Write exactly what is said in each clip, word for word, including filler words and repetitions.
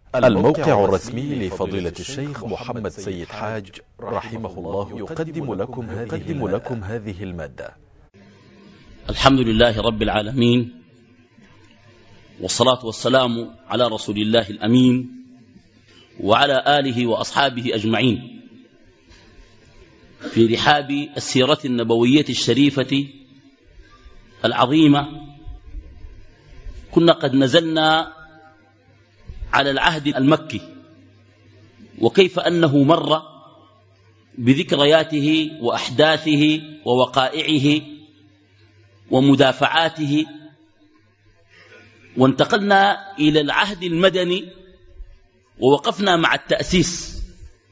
الموقع الرسمي لفضيلة الشيخ محمد سيد حاج رحمه الله يقدم لكم هذه, لكم هذه المادة. الحمد لله رب العالمين، والصلاة والسلام على رسول الله الأمين وعلى آله وأصحابه أجمعين في رحاب السيرة النبوية الشريفة العظيمة. كنا قد نزلنا على العهد المكي وكيف أنه مر بذكرياته وأحداثه ووقائعه ومدافعاته، وانتقلنا إلى العهد المدني ووقفنا مع التأسيس،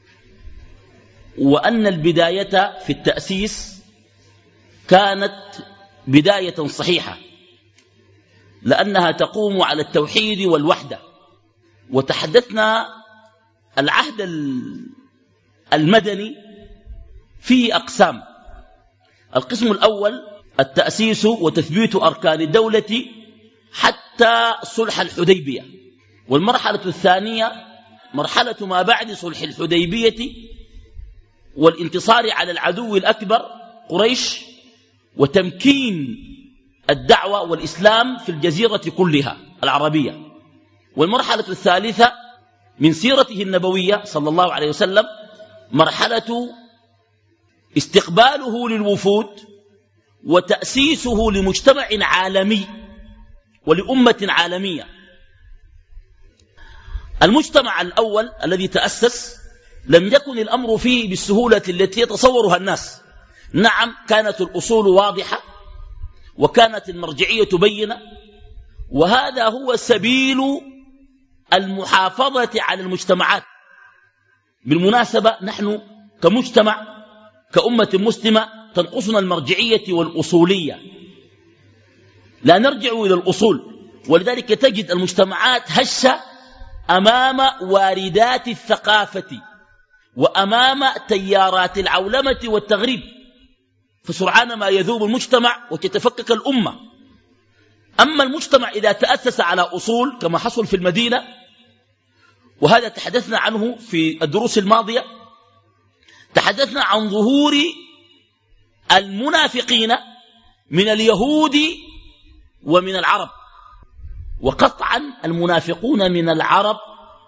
وأن البداية في التأسيس كانت بداية صحيحة لأنها تقوم على التوحيد والوحدة. وتحدثنا العهد المدني فيه أقسام. القسم الأول التأسيس وتثبيت أركان الدولة حتى صلح الحديبية، والمرحلة الثانية مرحلة ما بعد صلح الحديبية والانتصار على العدو الأكبر قريش وتمكين الدعوة والإسلام في الجزيرة كلها العربية. والمرحلة الثالثة من سيرته النبوية صلى الله عليه وسلم مرحلة استقباله للوفود وتأسيسه لمجتمع عالمي ولأمة عالمية. المجتمع الأول الذي تأسس لم يكن الأمر فيه بالسهولة التي يتصورها الناس. نعم، كانت الأصول واضحة وكانت المرجعية بينة، وهذا هو سبيل المحافظة على المجتمعات. بالمناسبة نحن كمجتمع كأمة مسلمة تنقصنا المرجعية والأصولية، لا نرجع إلى الأصول، ولذلك تجد المجتمعات هشة أمام واردات الثقافة وأمام تيارات العولمة والتغريب، فسرعان ما يذوب المجتمع وتتفكك الأمة. أما المجتمع إذا تأسس على أصول كما حصل في المدينة، وهذا تحدثنا عنه في الدروس الماضية، تحدثنا عن ظهور المنافقين من اليهود ومن العرب، وقطعا المنافقون من العرب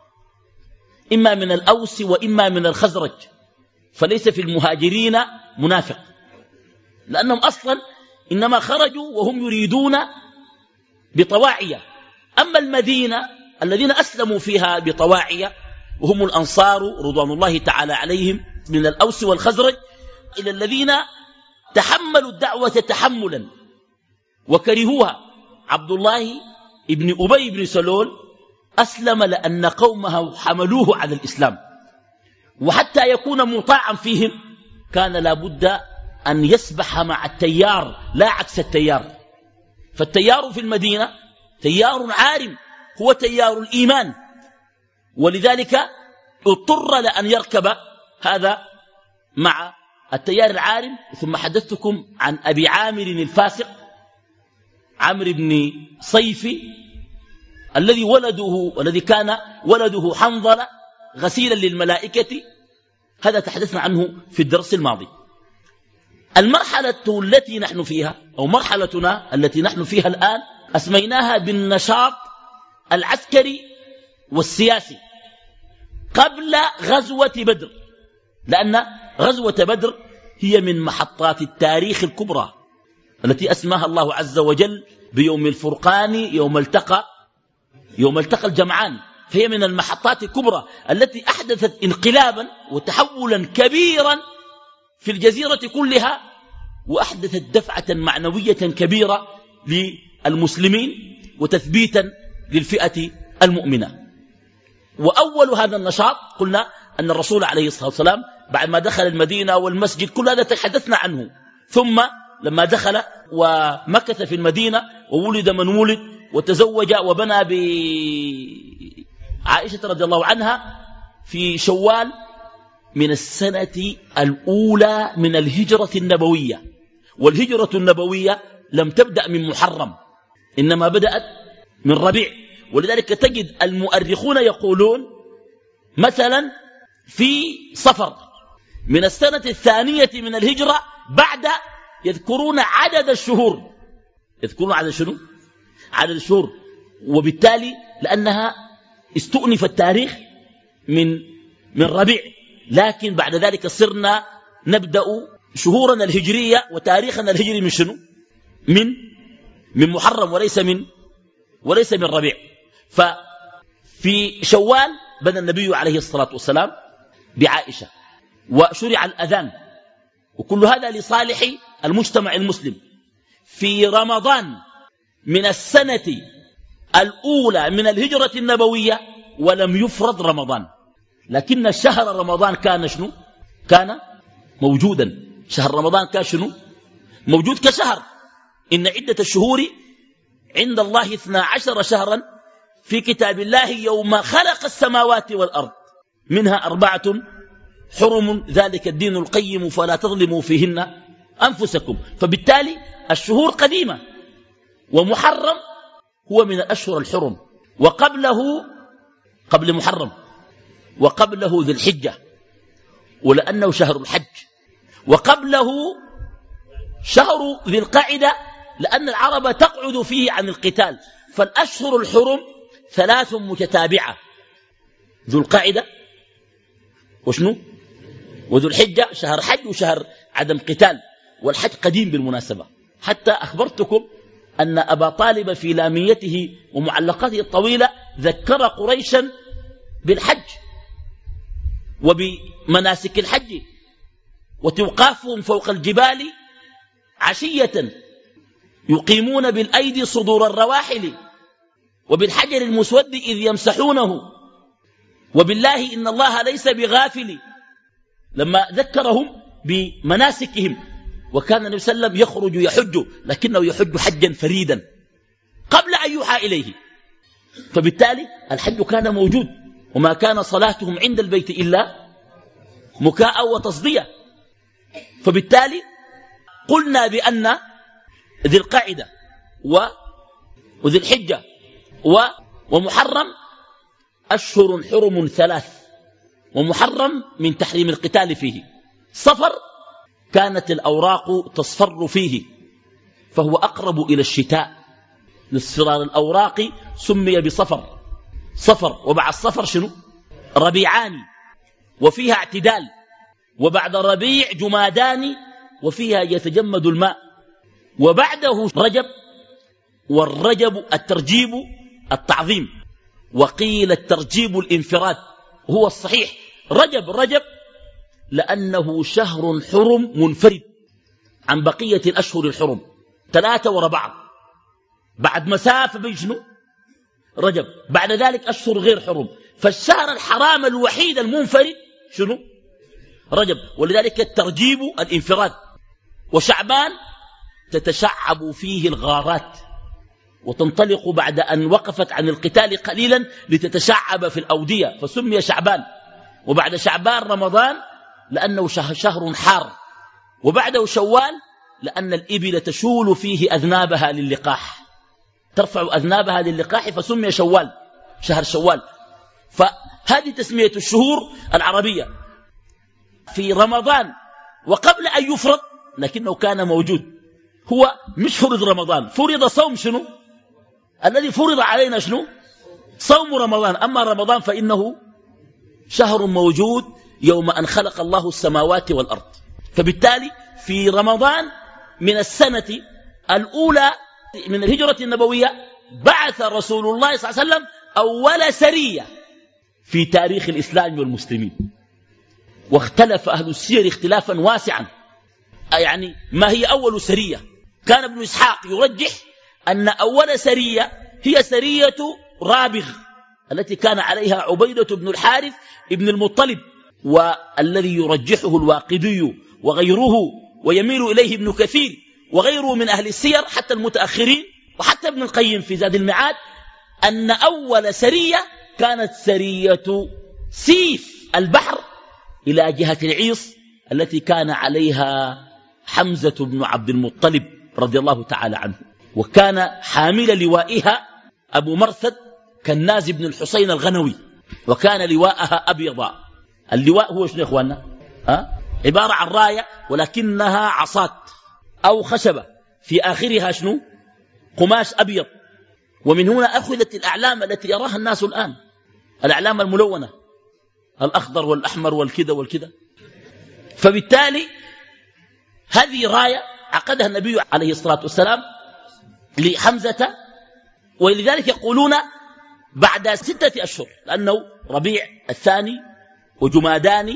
إما من الأوس وإما من الخزرج، فليس في المهاجرين منافق، لأنهم أصلا إنما خرجوا وهم يريدون بطواعية. أما المدينة الذين أسلموا فيها بطواعية وهم الأنصار رضوان الله تعالى عليهم من الأوس والخزرج، إلى الذين تحملوا الدعوة تحملا وكرهوها. عبد الله ابن أبي بن سلول أسلم لأن قومه حملوه على الإسلام، وحتى يكون مطاعا فيهم كان لابد أن يسبح مع التيار لا عكس التيار. فالتيار في المدينة تيار عارم هو تيار الإيمان، ولذلك اضطر لأن يركب هذا مع التيار العارم. ثم حدثتكم عن أبي عامر الفاسق عمرو بن صيفي الذي ولده والذي كان ولده حنظلة غسيلا للملائكة، هذا تحدثنا عنه في الدرس الماضي. المرحلة التي نحن فيها أو مرحلتنا التي نحن فيها الآن أسميناها بالنشاط العسكري والسياسي قبل غزوة بدر، لأن غزوة بدر هي من محطات التاريخ الكبرى التي أسماها الله عز وجل بيوم الفرقان يوم التقى يوم التقى الجمعان، فهي من المحطات الكبرى التي أحدثت انقلابا وتحولا كبيرا في الجزيرة كلها، وأحدثت دفعة معنوية كبيرة للمسلمين وتثبيتا للفئة المؤمنة. وأول هذا النشاط قلنا أن الرسول عليه الصلاة والسلام بعد ما دخل المدينة والمسجد كل هذا تحدثنا عنه، ثم لما دخل ومكث في المدينة وولد من ولد وتزوج وبنى بعائشة رضي الله عنها في شوال من السنة الأولى من الهجرة النبوية. والهجرة النبوية لم تبدأ من محرم، إنما بدأت من ربيع، ولذلك تجد المؤرخون يقولون مثلا في صفر من السنة الثانية من الهجرة بعد يذكرون عدد الشهور، يذكرون عدد شنو؟ عدد الشهور، وبالتالي لأنها استؤنف التاريخ من من ربيع، لكن بعد ذلك صرنا نبدأ شهورنا الهجرية وتاريخنا الهجري من شنو؟ من من محرم وليس من وليس من ربيع. ففي شوال بنى النبي عليه الصلاة والسلام بعائشة وشرع الأذان، وكل هذا لصالح المجتمع المسلم. في رمضان من السنة الأولى من الهجرة النبوية ولم يفرض رمضان، لكن شهر رمضان كان شنو؟ كان موجودا. شهر رمضان كان شنو؟ موجود كشهر. إن عدة الشهور عند الله اثنا عشر شهرا في كتاب الله يوم خلق السماوات والأرض منها أربعة حرم ذلك الدين القيم فلا تظلموا فيهن أنفسكم. فبالتالي الشهور قديمة، ومحرم هو من الأشهر الحرم، وقبله قبل محرم وقبله ذي الحجة ولأنه شهر الحج، وقبله شهر ذي القعدة لأن العرب تقعد فيه عن القتال. فالأشهر الحرم ثلاث متتابعة، ذو القعدة وشنو وذو الحجة، شهر حج وشهر عدم قتال، والحج قديم بالمناسبة. حتى أخبرتكم أن أبا طالب في لاميته ومعلقاته الطويلة ذكر قريشا بالحج وبمناسك الحج وتوقافهم فوق الجبال عشية يقيمون بالأيدي صدور الرواحل وبالحجر المسود إذ يمسحونه وبالله إن الله ليس بغافل، لما ذكرهم بمناسكهم. وكان النبي صلى الله عليه وسلم يخرج يحج، لكنه يحج حجا فريدا قبل أن يوحى إليه. فبالتالي الحج كان موجود، وما كان صلاتهم عند البيت إلا مكاء وتصدية. فبالتالي قلنا بأن ذي القعدة وذي الحجة ومحرم أشهر حرم ثلاث، ومحرم من تحريم القتال فيه. صفر كانت الأوراق تصفر فيه فهو أقرب إلى الشتاء، لاصفرار الأوراق سمي بصفر. صفر وبعد الصفر شنو؟ ربيعان وفيها اعتدال، وبعد الربيع جمادان وفيها يتجمد الماء، وبعده رجب، والرجب الترجيب التعظيم، وقيل الترجيب الانفراد، وهو الصحيح. رجب رجب لأنه شهر حرم منفرد عن بقية الأشهر الحرم، ثلاثة وراء بعض، بعد مسافة بين شنو؟ رجب. بعد ذلك أشهر غير حرم، فالشهر الحرام الوحيد المنفرد شنو؟ رجب. ولذلك الترجيب الانفراد. وشعبان تتشعب فيه الغارات وتنطلق بعد أن وقفت عن القتال قليلا لتتشعب في الأودية فسمي شعبان. وبعد شعبان رمضان لأنه شهر حار، وبعده شوال لأن الإبل تشول فيه أذنابها للقاح، ترفع أذنابها للقاح فسمي شوال، شهر شوال. فهذه تسمية الشهور العربية. في رمضان وقبل أن يفرض لكنه كان موجود، هو مش فرض رمضان، فرض صوم شنو؟ الذي فرض علينا شنو؟ صوم رمضان. أما رمضان فإنه شهر موجود يوم أن خلق الله السماوات والأرض. فبالتالي في رمضان من السنة الأولى من الهجرة النبوية بعث رسول الله صلى الله عليه وسلم أول سرية في تاريخ الإسلام والمسلمين. واختلف أهل السير اختلافا واسعا، يعني ما هي أول سرية؟ كان ابن إسحاق يرجح أن أول سرية هي سرية رابغ التي كان عليها عبيدة بن الحارث ابن المطلب، والذي يرجحه الواقدي وغيره ويميل إليه ابن كثير وغيره من أهل السير حتى المتأخرين وحتى ابن القيم في زاد المعاد، أن أول سرية كانت سرية سيف البحر إلى جهة العيص التي كان عليها حمزة بن عبد المطلب رضي الله تعالى عنه، وكان حامل لوائها أبو مرثد كناز بن الحسين الغنوي، وكان لواءها أبيضا. اللواء هو شنو يا إخواننا؟ أه؟ عبارة عن راية ولكنها عصات أو خشبة في آخرها شنو؟ قماش أبيض. ومن هنا أخذت الأعلام التي يراها الناس الآن، الأعلام الملونة، الأخضر والأحمر والكذا والكذا. فبالتالي هذه راية عقدها النبي عليه الصلاة والسلام لحمزة، ولذلك يقولون بعد ستة أشهر، لأنه ربيع الثاني وجمادان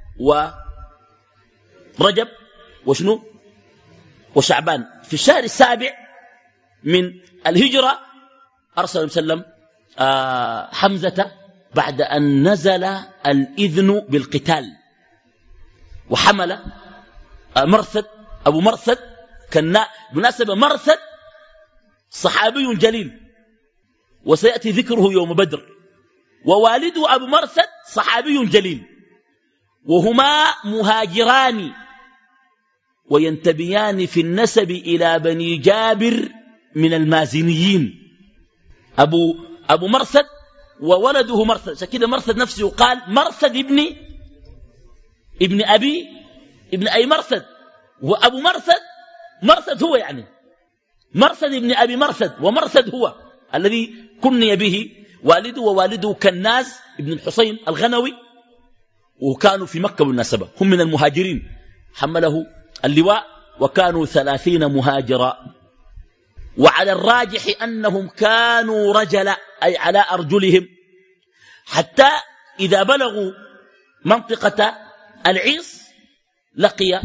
ورجب وشنو وشعبان، في الشهر السابع من الهجرة أرسل وسلم آه حمزة بعد أن نزل الإذن بالقتال، وحمل آه مرثد أبو مرثد. كان بمناسبة مرثد صحابي جليل وسيأتي ذكره يوم بدر، ووالده أبو مرثد صحابي جليل، وهما مهاجران وينتبيان في النسب إلى بني جابر من المازنيين. أبو, أبو مرثد وولده مرثد، شكل مرثد نفسه قال مرثد ابن ابن أبي ابن أي مرثد، وأبو مرثد مرثد هو يعني مرثد ابن أبي مرثد، ومرثد هو الذي كني به والده، ووالده كناز ابن الحسين الغنوي، وكانوا في مكة بالمناسبة، هم من المهاجرين. حمله اللواء وكانوا ثلاثين مهاجرا، وعلى الراجح أنهم كانوا رجلا أي على أرجلهم، حتى إذا بلغوا منطقة العيص لقي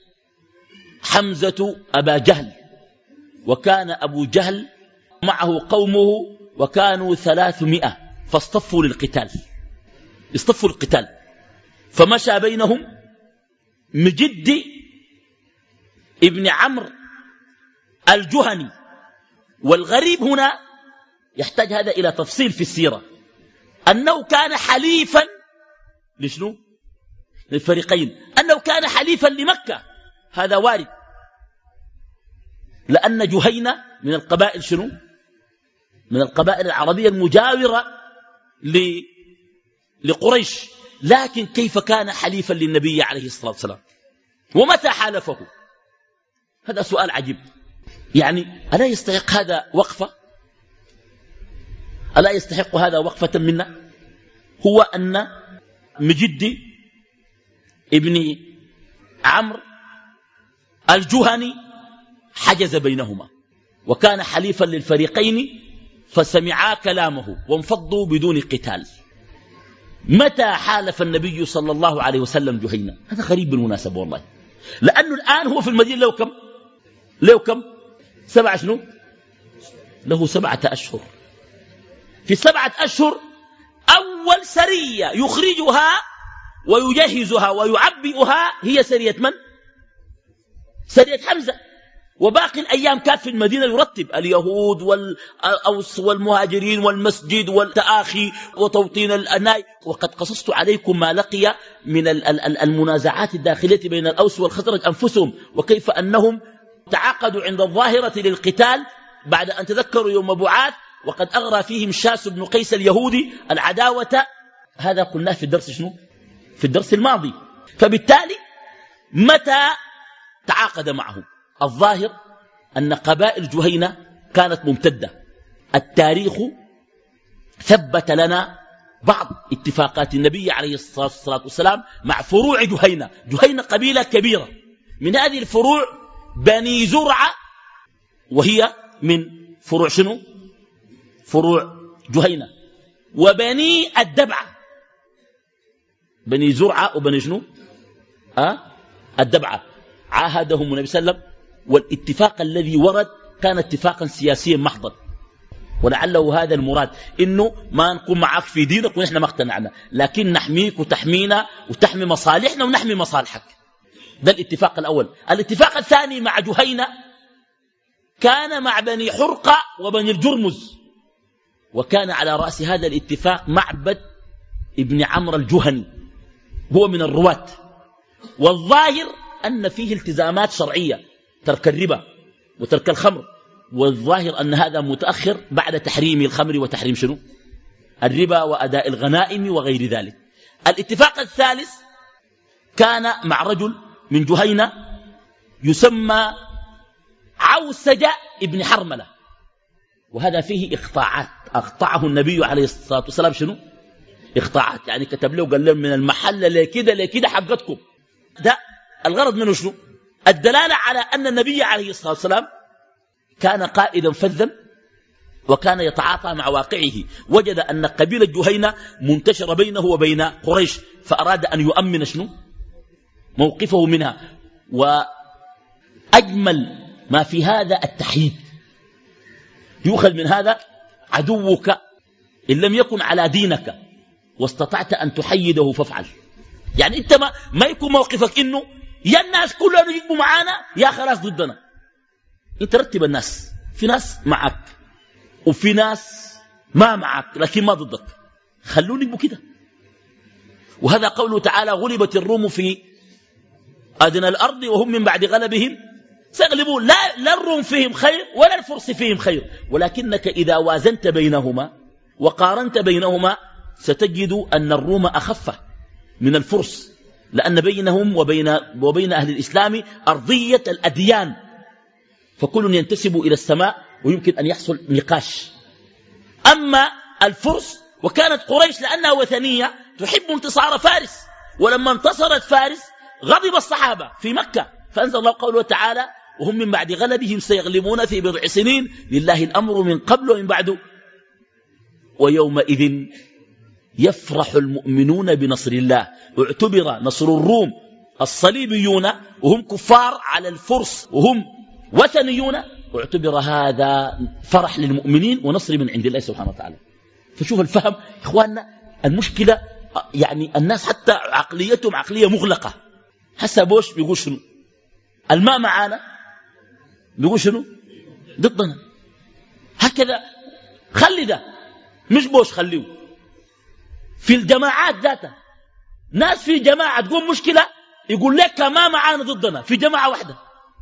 حمزة أبا جهل، وكان أبو جهل معه قومه وكانوا ثلاثمائة، فاصطفوا للقتال اصطفوا للقتال. فمشى بينهم مجد ابن عمرو الجهني. والغريب هنا يحتاج هذا إلى تفصيل في السيرة، أنه كان حليفا لشنو؟ للفريقين، أنه كان حليفا لمكة، هذا وارد، لأن جهينة من القبائل شنو؟ من القبائل العربية المجاورة لقريش. لكن كيف كان حليفا للنبي عليه الصلاة والسلام؟ ومتى حالفه؟ هذا سؤال عجيب. يعني ألا يستحق هذا وقفة؟ ألا يستحق هذا وقفة منا؟ هو أن مجد ابن عمرو الجهني حجز بينهما، وكان حليفا للفريقين، فسمعا كلامه وانفضوا بدون قتال. متى حالف النبي صلى الله عليه وسلم جهينة؟ هذا غريب بالمناسبة والله، لأنه الآن هو في المدينة له كم؟ له كم؟ سبعة شنو؟ له سبعة أشهر. في سبعة أشهر أول سرية يخرجها ويجهزها ويعبئها هي سرية من؟ سرية حمزة. وباقي الأيام كان في المدينة يرتب اليهود والأوس والمهاجرين والمسجد والتآخي وتوطين الأناي. وقد قصصت عليكم ما لقي من المنازعات الداخلية بين الأوس والخزرج أنفسهم، وكيف أنهم تعاقدوا عند الظاهرة للقتال بعد أن تذكروا يوم بعاث، وقد أغرى فيهم شاس بن قيس اليهودي العداوة. هذا قلناه في الدرس شنو؟ في الدرس الماضي. فبالتالي متى تعاقد معه؟ الظاهر أن قبائل جهينة كانت ممتدة. التاريخ ثبت لنا بعض اتفاقات النبي عليه الصلاة والسلام مع فروع جهينة. جهينة قبيلة كبيرة، من هذه الفروع بني زرعة، وهي من فروع شنو؟ فروع جهينة. وبني الدبعة، بني زرعة وبني شنو؟ أه؟ الدبعة. عاهدهم النبي صلى الله عليه وسلم، والاتفاق الذي ورد كان اتفاقا سياسيا محضا، ولعله هذا المراد، إنه ما نكون معك في دينك ونحن ما اقتنعنا، لكن نحميك وتحمينا وتحمي مصالحنا ونحمي مصالحك. ده الاتفاق الأول. الاتفاق الثاني مع جهينة كان مع بني حرقة وبني الجرمز، وكان على رأس هذا الاتفاق معبد ابن عمرو الجهني، هو من الرواة. والظاهر أن فيه التزامات شرعية، ترك الربا وترك الخمر، والظاهر أن هذا متأخر بعد تحريم الخمر وتحريم شنو؟ الربا وأداء الغنائم وغير ذلك. الاتفاق الثالث كان مع رجل من جهينة يسمى عوسج ابن حرملة، وهذا فيه إقطاعات أقطعه النبي عليه الصلاة والسلام. شنو إقطاعات؟ يعني كتب له قال لهم من المحل لكده لكده حقتكم. ده الغرض منه شنو؟ الدلالة على أن النبي عليه الصلاة والسلام كان قائدا فذا وكان يتعاطى مع واقعه. وجد أن قبيلة جهينة منتشرة بينه وبين قريش، فأراد أن يؤمن شنو موقفه منها. وأجمل ما في هذا التحييد، يؤخذ من هذا عدوك إن لم يكن على دينك واستطعت أن تحيده فافعل. يعني أنت ما, ما يكون موقفك إنه يا الناس كلهم يجبوا معانا يا خلاص ضدنا. أنت رتب الناس، في ناس معك وفي ناس ما معك لكن ما ضدك، خلوه يجبوا كده. وهذا قوله تعالى غلبت الروم في أدنى الأرض وهم من بعد غلبهم سيغلبون. لا, لا الروم فيهم خير ولا الفرس فيهم خير، ولكنك إذا وازنت بينهما وقارنت بينهما ستجد أن الروم أخف من الفرس، لأن بينهم وبين, وبين أهل الإسلام أرضية الأديان، فكل ينتسب إلى السماء ويمكن أن يحصل نقاش. أما الفرس وكانت قريش لأنها وثنية تحب انتصار فارس، ولما انتصرت فارس غضب الصحابة في مكة، فأنزل الله قوله تعالى وهم من بعد غلبهم سيغلبون في بضع سنين لله الأمر من قبل ومن بعد ويومئذ يفرح المؤمنون بنصر الله. اعتبر نصر الروم الصليبيون وهم كفار على الفرس وهم وثنيون، واعتبر هذا فرح للمؤمنين ونصر من عند الله سبحانه وتعالى. فشوف الفهم إخواننا. المشكلة يعني الناس حتى عقليتهم عقلية مغلقة. هسه بوش بيقول شنو؟ الماء معانا بيقول شنو؟ ضدنا. هكذا خلي ده مش بوش خليه. في الجماعات ذاتها ناس في جماعة تقوم مشكلة يقول لك ما معانا ضدنا في جماعة واحدة.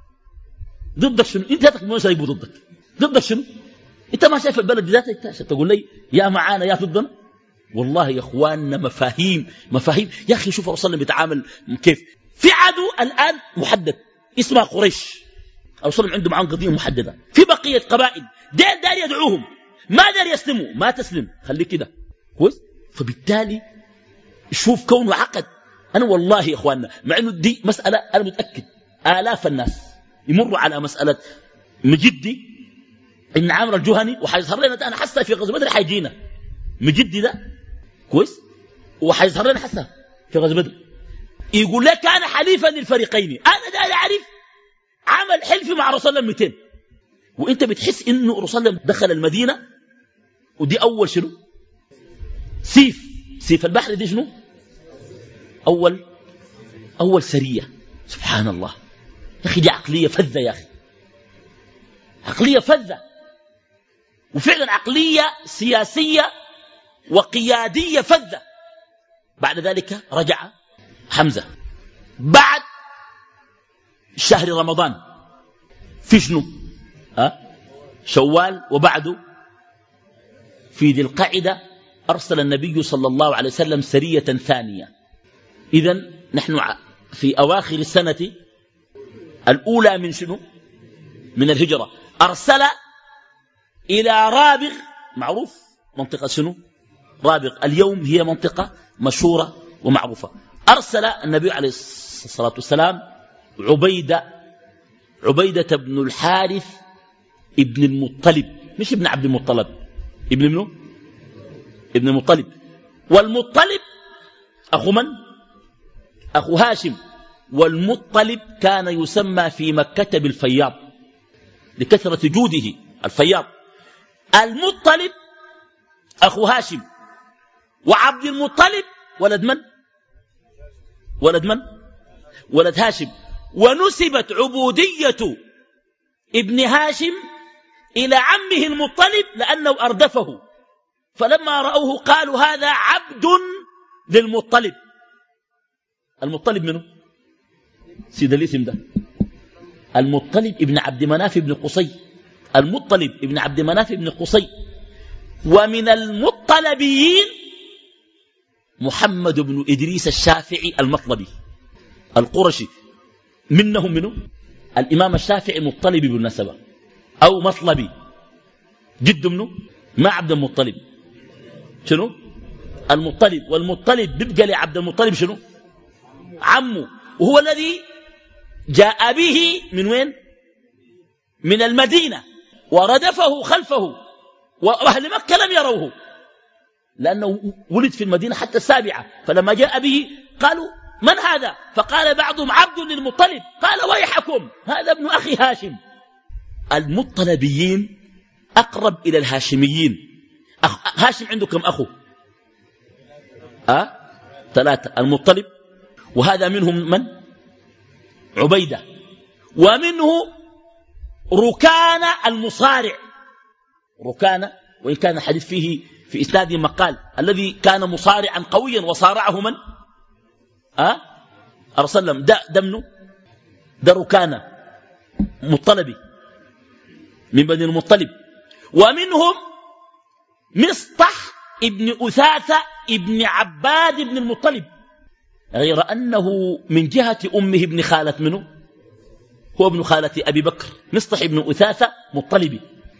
ضدك شنو؟ انت ذاتك مش هيبقوا ضدك. ضدك شنو؟ انت ما شايف البلد ذاتك تقول لي يا معانا يا ضدنا؟ والله يا اخواننا مفاهيم مفاهيم. يا اخي شوف الرسول بيتعامل كيف. في عدو الآن محدد اسمها قريش، الرسول عنده معهم قضية محددة. في بقية قبائل دار دار يدعوهم ما دار يسلموا، ما تسلم خليك كده كويس. فبالتالي شوف كونه عقد. أنا والله يا إخواننا مع أنه دي مسألة أنا متأكد آلاف الناس يمروا على مسألة مجدي إن عامر الجهني وحيظهر لنا. أنا حاسة في غزوة بدر حيجينا مجدي ده كويس، وحيظهر لنا حاسة في غزوة بدر يقول لك كان حليفا للفريقين. أنا ده أعرف عمل حلف مع رسول الله مئتين، وإنت بتحس إنه رسول الله دخل المدينة ودي أول شنو سيف سيف البحر دي شنو أول أول سرية. سبحان الله يا أخي دي عقلية فذة يا أخي، عقلية فذة وفعلا عقلية سياسية وقيادية فذة. بعد ذلك رجع حمزة بعد شهر رمضان في شنو أه؟ شوال، وبعده في ذي القعدة أرسل النبي صلى الله عليه وسلم سرية ثانية. إذن نحن في أواخر السنة الأولى من شنو من الهجرة. أرسل إلى رابغ، معروف منطقة شنو رابغ اليوم هي منطقة مشهورة ومعروفة. أرسل النبي عليه الصلاة والسلام عبيدة عبيدة بن الحارث ابن المطلب، مش ابن عبد المطلب، ابن منه ابن المطلب. والمطلب أخو من؟ أخو هاشم. والمطلب كان يسمى في مكة بالفياض لكثرة جوده الفياض. المطلب أخو هاشم، وعبد المطلب ولد من؟ ولد من؟ ولد هاشم. ونسبت عبودية ابن هاشم إلى عمه المطلب لأنه أردفه، فلما رأوه قالوا هذا عبد للمطلب. المطلب منه سيد الاسم ده المطلب ابن عبد مناف ابن قصي. المطلب ابن عبد مناف ابن قصي ومن المطلبيين محمد بن إدريس الشافعي المطلبي القرشي. منهم منه الإمام الشافعي مطلبي بالنسبة أو مطلبي، جد منه ما عبد المطلب. شنو المطلب؟ والمطلب بيبقى لعبد المطلب شنو؟ عمه، وهو الذي جاء به من وين؟ من المدينة، وردفه خلفه، وأهل مكة لم يروه لأنه ولد في المدينة حتى السابعة. فلما جاء به قالوا من هذا؟ فقال بعضهم عبد للمطلب. قال ويحكم هذا ابن أخي هاشم. المطلبيين أقرب إلى الهاشميين. أخ... هاشم عنده كم أخو؟ أه؟ ثلاثة. المطلب، وهذا منهم من؟ عبيدة، ومنه ركان المصارع. ركان، وإن كان الحديث فيه في إسناد مقال، الذي كان مصارعا قويا وصارعه من؟ أه؟ أرسلم ده دمنه ده ركان مطلبي من بني المطلب. ومنهم مصطح ابن أثاثة ابن عباد ابن المطلب، غير أنه من جهة أمه ابن خالة منه، هو ابن خالة أبي بكر. مصطح ابن أثاثة مطلبي.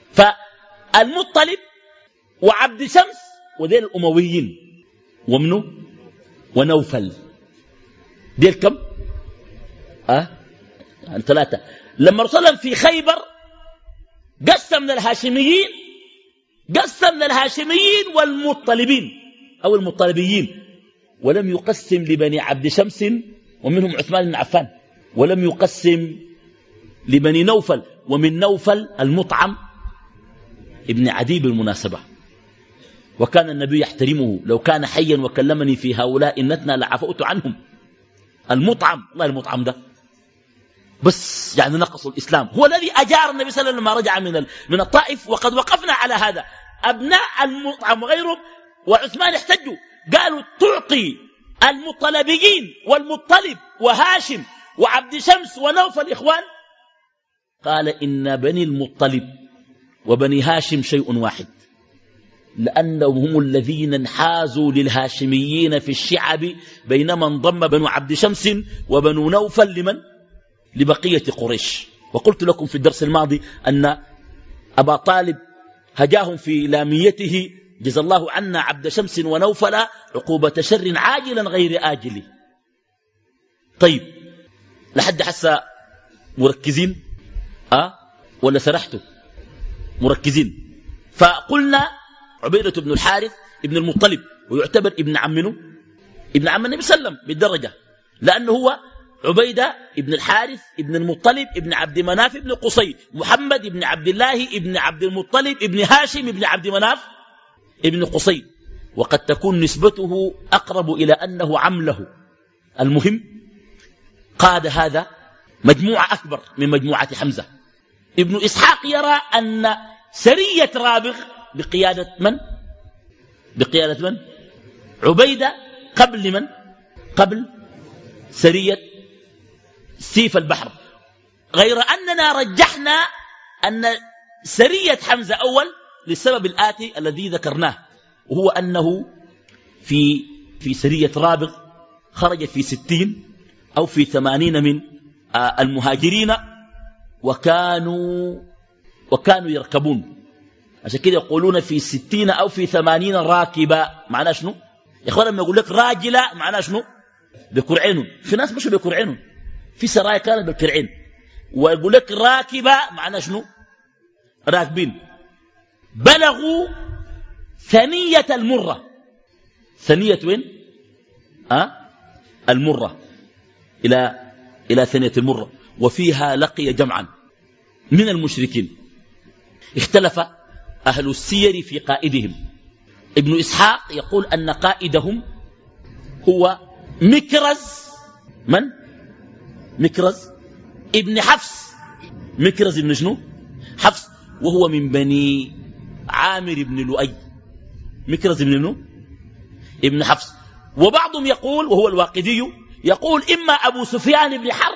فالمطلب وعبد شمس وديل الأمويين، ومنه ونوفل، ديل كم؟ أه؟ يعني ثلاثة. لما رسلهم في خيبر قسم من الهاشميين، قسم من الهاشميين والمطلبين أو المطلبيين، ولم يقسم لبني عبد شمس ومنهم عثمان بن عفان، ولم يقسم لبني نوفل، ومن نوفل المطعم ابن عدي بالمناسبة، وكان النبي يحترمه. لو كان حيا وكلمني في هؤلاء النتنى لعفوت عنهم. المطعم، الله المطعم ده بس يعني نقص الإسلام، هو الذي أجار النبي صلى الله عليه وسلم لما رجع من من الطائف. وقد وقفنا على هذا. أبناء المطعم وغيرهم وعثمان احتجوا، قالوا تعطي المطلبيين والمطلب وهاشم وعبد شمس ونوفل إخوان؟ قال إن بني المطلب وبني هاشم شيء واحد، لأنهم هم الذين انحازوا للهاشميين في الشعب، بينما انضم بنو عبد شمس وبنو نوفل لمن؟ لبقية قريش. وقلت لكم في الدرس الماضي أن أبا طالب هجاهم في لاميته، جزى الله عنا عبد شمس ونوفل عقوبة شر عاجلا غير آجل. طيب لحد حسا مركزين أه؟ ولا سرحتوا؟ مركزين. فقلنا عبيدة بن الحارث ابن المطلب، ويعتبر ابن عم منه؟ ابن عم النبي صلى الله عليه وسلم بالدرجة، لأنه هو عبيدة ابن الحارث ابن المطلب ابن عبد مناف ابن قصي، محمد ابن عبد الله ابن عبد المطلب ابن هاشم ابن عبد مناف ابن قصي، وقد تكون نسبته أقرب إلى أنه عمله. المهم قاد هذا مجموعة أكبر من مجموعة حمزة. ابن إسحاق يرى أن سرية رابغ بقيادة من؟ بقيادة من؟ عبيدة قبل من؟ قبل سرية سيف البحر، غير أننا رجحنا أن سرية حمزة أول للسبب الآتي الذي ذكرناه، وهو أنه في في سرية رابغ خرج في ستين أو في ثمانين من المهاجرين، وكانوا وكانوا يركبون، عشان كده يقولون في ستين أو في ثمانين راكبة. معناه شنو يا أخوان؟ لما يقول لك راجلة معناه شنو؟ بكرعين. في ناس مش بكرعين، في سرايا كانت بالكرعين. ويقول لك راكبة معناه شنو؟ راكبين. بلغوا ثنية المرة. ثنية وين؟ أه؟ المرة، إلى إلى ثنية المرة، وفيها لقي جمعا من المشركين. اختلف أهل السير في قائدهم. ابن إسحاق يقول أن قائدهم هو مكرز. من؟ مكرز ابن حفص. مكرز ابن شنو؟ حفص، وهو من بني عامر بن لؤي. مكرز ابن منو؟ ابن حفص. وبعضهم يقول، وهو الواقدي، يقول إما أبو سفيان بن حرب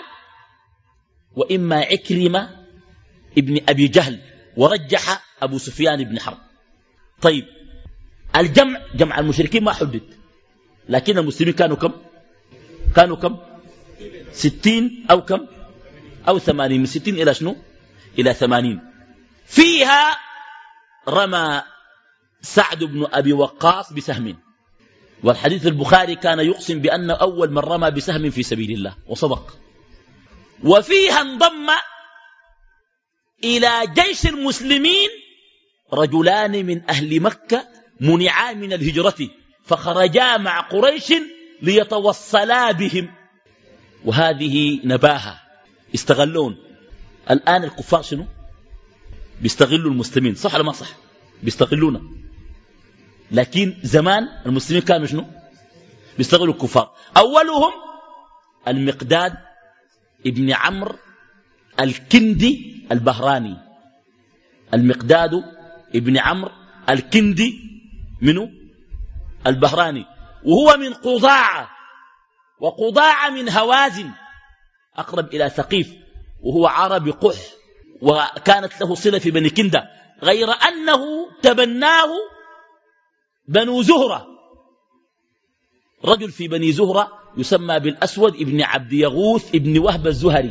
وإما عكرمة ابن أبي جهل، ورجح أبو سفيان بن حرب. طيب الجمع، جمع المشركين ما حدد، لكن المسلمين كانوا كم؟ كانوا كم؟ ستين أو كم؟ أو ثمانين، من ستين إلى شنو؟ إلى ثمانين. فيها رمى سعد بن أبي وقاص بسهم، والحديث البخاري كان يقسم بأن أول من رمى بسهم في سبيل الله، وصدق. وفيها انضم إلى جيش المسلمين رجلان من أهل مكة منعا من الهجرة، فخرجا مع قريش ليتوصلا بهم، وهذه نباهة استغلون. الآن الكفار شنو؟ بيستغلوا المسلمين، صح ولا ما صح؟ بيستغلونا. لكن زمان المسلمين كانوا شنو؟ بيستغلوا الكفار. أولهم المقداد ابن عمرو الكندي البهراني. المقداد ابن عمرو الكندي منه البهراني، وهو من قضاعة، وقضاعة من هوازن أقرب إلى ثقيف، وهو عربي قح، وكانت له صلة في بني كندة، غير أنه تبناه بنو زهرة، رجل في بني زهرة يسمى بالأسود ابن عبد يغوث ابن وهب الزهري.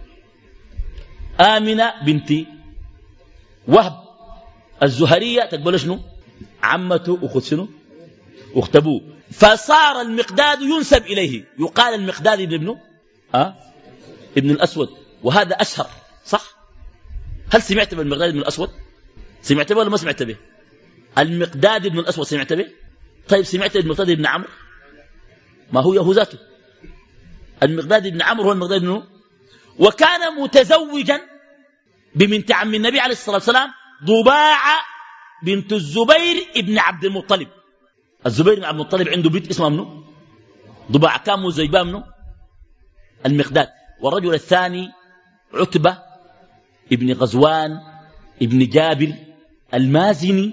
آمنة بنت وهب الزهرية تقبل شنو؟ عمته أخت شنو؟ أخت أبوه. فصار المقداد ينسب إليه، يقال المقداد ابن ابنه أه؟ ابن الأسود، وهذا أشهر، صح؟ هل سمعت بالمقداد ابن الأسود؟ سمعت به ولا ما سمعت به؟ المقداد ابن الأسود سمعت به؟ طيب سمعت المقداد ابن عمرو؟ ما هو يهو ذاته. المقداد ابن عمرو هو المقداد ابن، وكان متزوجا ببنت عم النبي عليه الصلاة والسلام ضباعة بنت الزبير ابن عبد المطلب. الزبير بن عبد المطلب عنده بنت اسمها منه ضباعة، كان مزوجها منه المقداد. والرجل الثاني عتبة ابن غزوان ابن جابر المازني،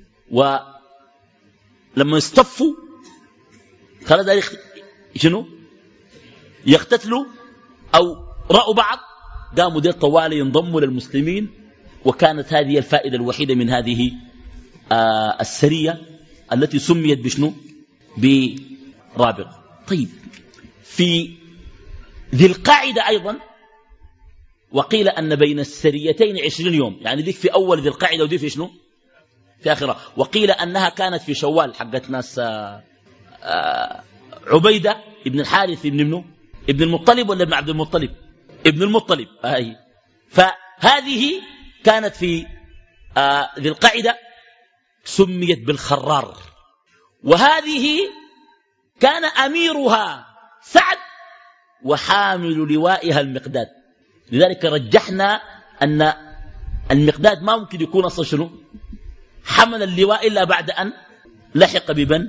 ولما اصطفوا خلاص ذلك شنو يختتلوا أو رأوا بعض، قاموا دير طوال ينضموا للمسلمين. وكانت هذه الفائدة الوحيدة من هذه آه السرية التي سميت بشنو؟ برابغ. طيب في ذي القاعدة أيضا، وقيل أن بين السريتين عشرين يوم، يعني ذيك في أول ذي القاعدة ودي في شنو؟ في آخرة. وقيل أنها كانت في شوال حقت ناس آآ آآ عبيدة ابن الحارث ابن ابنه ابن المطلب ولا ابن عبد المطلب؟ ابن المطلب. آه. فهذه كانت في ذي القاعدة، سميت بالخرار. وهذه كان أميرها سعد وحامل لوائها المقداد، لذلك رجحنا أن المقداد ما ممكن يكون أصلا شنو؟ حمل اللواء إلا بعد أن لحق ببن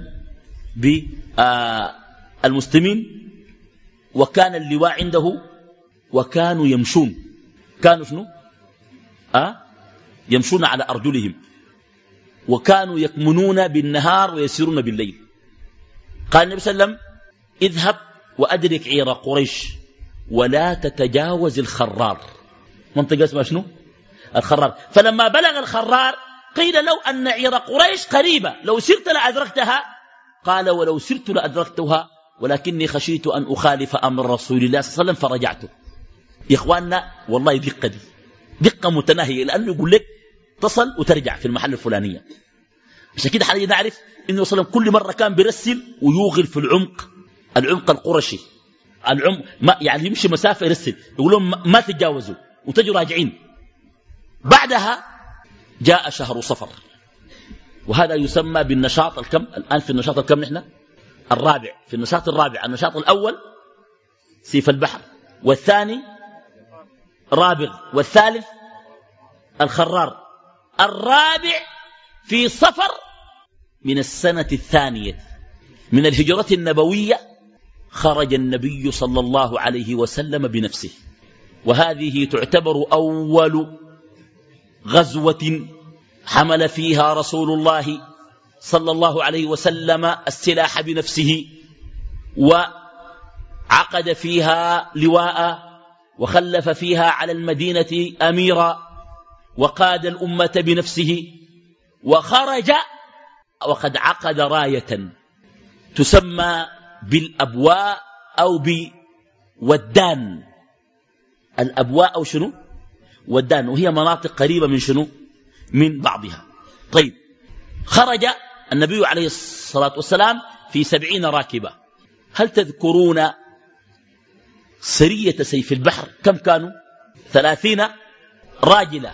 بالمسلمين، وكان اللواء عنده، وكانوا يمشون، كانوا شنو؟ آه؟ يمشون على أرجلهم، وكانوا يكمنون بالنهار ويسيرون بالليل. قال النبي صلى الله عليه وسلم: اذهب وأدرك عير قريش ولا تتجاوز الخرار. منطقة اسمها شنو؟ الخرار. فلما بلغ الخرار قيل لو أن عير قريش قريبة، لو سرت لأدركتها. قال: ولو سرت لأدركتها، ولكني خشيت أن أخالف أمر رسول الله صلى الله عليه وسلم فرجعت. يا إخواننا والله دقة دي دقة متناهية، لأنه يقول لك تصل وترجع في المحل الفلانية. عشان كده حاليا نعرف إنه صلى الله عليه وسلم كل مرة كان بيرسل ويوغل في العمق، العمق القرشي، العمق ما يعني يمشي مسافة يرسل، يقول لهم ما تتجاوزوا وتجوا راجعين. بعدها جاء شهر صفر، وهذا يسمى بالنشاط الكم. الآن في النشاط الكم نحن الرابع، في النشاط الرابع. النشاط الأول سيف البحر، والثاني رابغ، والثالث الخرار. الرابع في صفر من السنة الثانية من الهجرة النبوية خرج النبي صلى الله عليه وسلم بنفسه، وهذه تعتبر أول غزوة حمل فيها رسول الله صلى الله عليه وسلم السلاح بنفسه، وعقد فيها لواء، وخلف فيها على المدينة أميرا، وقاد الأمة بنفسه. وخرج وقد عقد راية تسمى بالأبواء أو بودان. الأبواء أو شنو؟ ودان، وهي مناطق قريبة من شنو؟ من بعضها. طيب، خرج النبي عليه الصلاة والسلام في سبعين راكبة. هل تذكرون سرية سيف البحر كم كانوا؟ ثلاثين راجلة،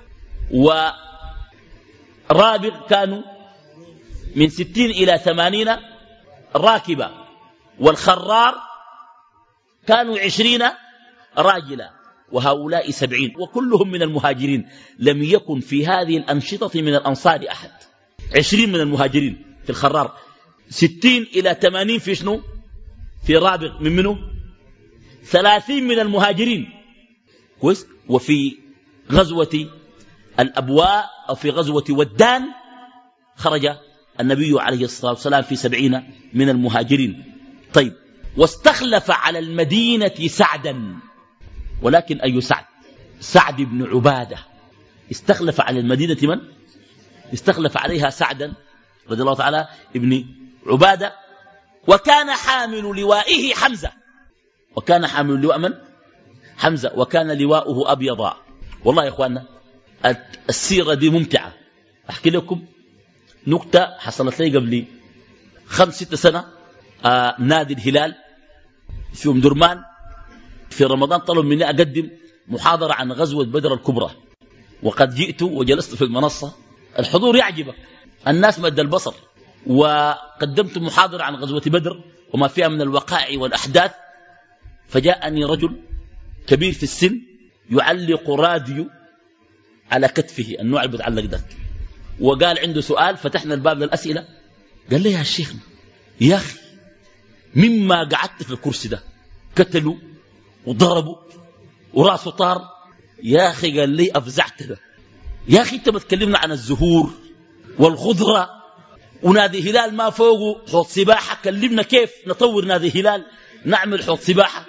ورابغ كانوا من ستين إلى ثمانين راكبة، والخرار كانوا عشرين راجلة، وهؤلاء سبعين، وكلهم من المهاجرين. لم يكن في هذه الأنشطة من الأنصار أحد. عشرين من المهاجرين في الخرار، ستين إلى ثمانين في شنو؟ في رابغ. من منه؟ ثلاثين من المهاجرين. كويس. وفي غزوة الأبواء أو في غزوة ودان خرج النبي عليه الصلاة والسلام في سبعين من المهاجرين. طيب، واستخلف على المدينة سعدا. ولكن أي سعد؟ سعد بن عبادة. استخلف على المدينة من؟ استخلف عليها سعدا رضي الله تعالى ابن عبادة. وكان حامل لوائه حمزة. وكان حامل لواء من؟ حمزة. وكان لواؤه أبيضا. والله يا إخواننا السيرة دي ممتعة. أحكي لكم نكتة حصلت لي قبل خمس ست سنة. آه نادي الهلال في أم درمان في رمضان طلب مني أقدم محاضرة عن غزوة بدر الكبرى، وقد جئت وجلست في المنصة. الحضور يعجبك، الناس مد البصر. وقدمت محاضرة عن غزوة بدر وما فيها من الوقائع والأحداث. فجاءني رجل كبير في السن يعلق راديو على كتفه، النوع اللي بتعلق ده، وقال عنده سؤال. فتحنا الباب للأسئلة. قال لي يا شيخنا يا أخي مما قعدت في الكرسي ده قتلوا وضربوا وراسه طار. يا أخي قال لي أفزعت ده. يا أخي أنت بتكلمنا عن الزهور والخضرة ونادي هلال ما فوقه حوض سباحة. كلمنا كيف نطور نادي هلال نعمل حوض سباحة.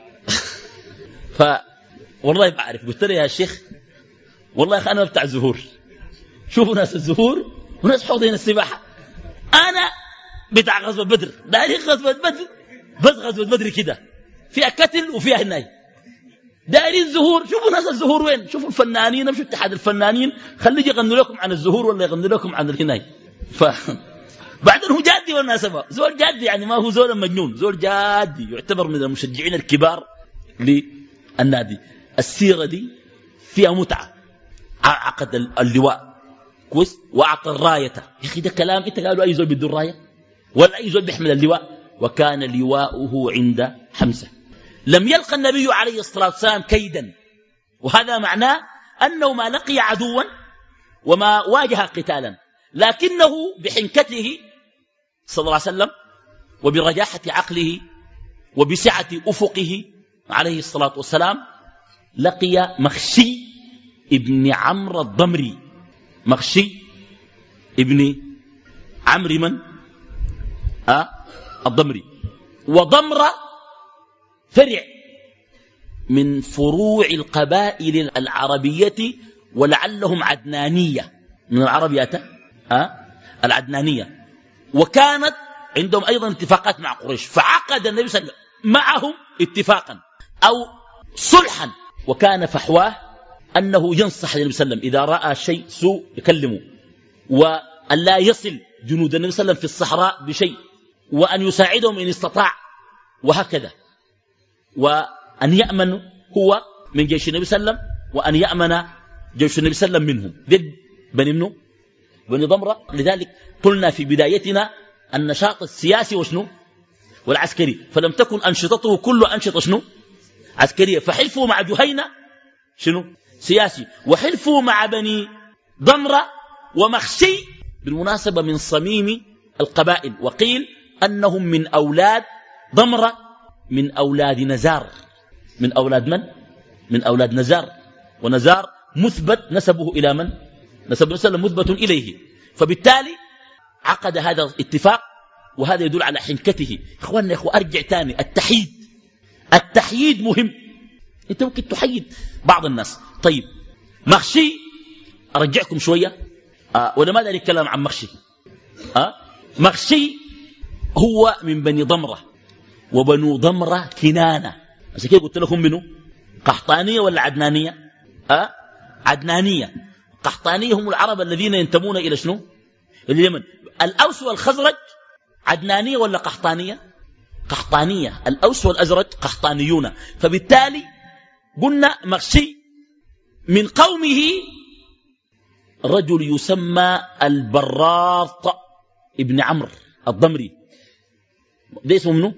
ف والله بعرف. قلت له يا شيخ والله يا أخي أنا بتاع زهور. شوفوا ناس الزهور وناس حوضين السباحة. أنا بتاع غزوة بدر. داري غزوة بدر بس غزوة بدر كده فيها قتل وفيها هناي. داري الزهور. شوفوا ناس الزهور وين. شوفوا الفنانين. امشوا اتحاد الفنانين خليه يغنوا لكم عن الزهور ولا يغنوا لكم عن الهناي. ف بعدين هو جادي والناسبة. زول جادي يعني ما هو زول مجنون. زول جادي يعتبر من المشجعين الكبار للنادي. السيرة دي فيها متعة. عقد اللواء كويس وأعطى الراية. يا أخي ده كلام. انت قالوا أي زول بده الراية ولا أي زول بيحمل اللواء؟ وكان لواؤه عند حمزة. لم يلقى النبي عليه الصلاة والسلام كيدا، وهذا معناه أنه ما لقي عدوا وما واجه قتالا، لكنه بحنكته صلى الله عليه وسلم وبرجاحة عقله وبسعة أفقه عليه الصلاة والسلام لقي مخشي ابن عمرو الضمري. مخشي ابن عمرو من؟ أه؟ الضمري. وضمرة فرع من فروع القبائل العربية ولعلهم عدنانية من العربية أه؟ العدنانية. وكانت عندهم أيضا اتفاقات مع قريش. فعقد النبي صلى الله عليه وسلم معهم اتفاقا أو صلحا. وكان فحواه أنه ينصح النبي صلى الله عليه وسلم إذا رأى شيء سوء يكلمه، وأن لا يصل جنود النبي صلى الله عليه وسلم في الصحراء بشيء، وأن يساعدهم إن استطاع، وهكذا. وأن يأمن هو من جيش النبي صلى الله عليه وسلم، وأن يأمن جيش النبي صلى الله عليه وسلم منهم. ضد بني منه بني ضمرة. لذلك قلنا في بدايتنا النشاط السياسي وشنو والعسكري. فلم تكن أنشطته كل أنشطة شنو عسكرية. فحلفوا مع جهينة شنو سياسي، وحلفوا مع بني ضمرة ومخشي بالمناسبة من صميم القبائل. وقيل أنهم من أولاد ضمرة من أولاد نزار. من أولاد من؟ من أولاد نزار. ونزار مثبت نسبه إلى من؟ نسب نسب مثبت إليه. فبالتالي عقد هذا الاتفاق، وهذا يدل على حنكته. إخواننا يا إخوة أرجع تاني. التحييد التحييد مهم. أنت ممكن تحيد بعض الناس. طيب مخشي أرجعكم شوية. آه ولا ما داري يتكلم عن مخشي. آه مخشي هو من بني ضمرة، وبنو ضمرة كنانة. عشان كده قلت لكم منه قحطانية ولا عدنانية؟ أه؟ عدنانية. قحطانية هم العرب الذين ينتمون إلى شنو؟ اليمن. الأوس والخزرج عدنانية ولا قحطانية؟ قحطانية. الأوس والأزرج قحطانيون. فبالتالي قلنا مخشي من قومه رجل يسمى البراط ابن عمرو الضمري. ده اسمه منه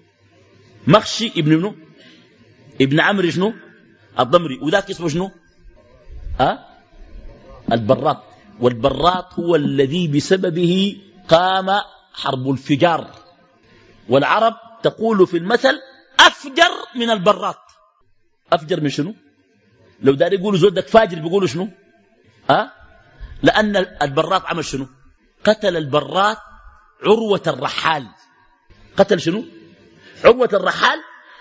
مخشي ابن منه ابن عمرو شنو الضمري، وذاك اسمه شنو أه؟ البراط. والبراط هو الذي بسببه قام حرب الفجار، والعرب تقول في المثل أفجر من البراط. أفجر من شنو؟ لو داري يقولوا زودك فاجر بيقولوا شنو أه؟ لأن البراط عمل شنو؟ قتل البراط عروة الرحال. قتل شنو؟ عروة الرحال.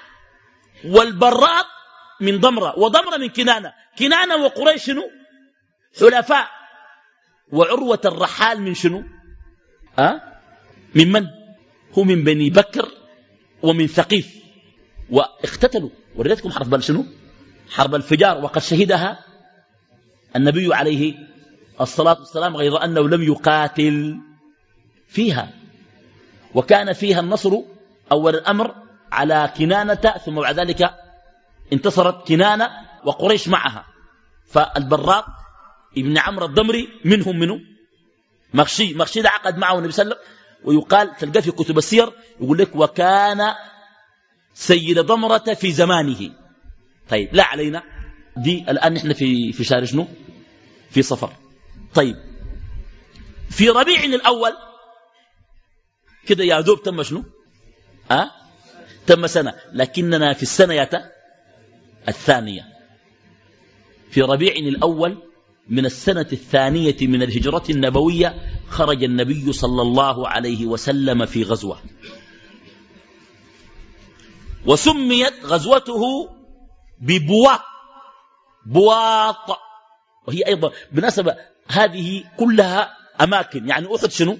والبراط من ضمرة، وضمرة من كنانة. كنانة وقريش شنو؟ حلفاء. وعروة الرحال من شنو أه؟ من من؟ هو من بني بكر ومن ثقيف، واختتلوا. وريتكم حرب بل شنو؟ حرب الفجار، وقد شهدها النبي عليه الصلاة والسلام، غير أنه لم يقاتل فيها. وكان فيها النصر أول الأمر على كنانة، ثم بعد ذلك انتصرت كنانة وقريش معها. فالبراط ابن عمرو الضمري منهم منه مخشي. مخشي ده عقد معه النبي صلى الله عليه وسلم، ويقال تلقى في كتب السير يقول لك وكان سيد ضمرة في زمانه. طيب لا علينا، دي الآن نحن في في شهر شنو؟ في صفر. طيب في ربيع الأول كده يا دوب تم شنو أه؟ تم سنة، لكننا في السنة الثانية. في ربيع الأول من السنة الثانية من الهجرة النبوية خرج النبي صلى الله عليه وسلم في غزوة، وسميت غزوته ببواط. بواط. وهي أيضا بالنسبة هذه كلها أماكن، يعني أحد شنو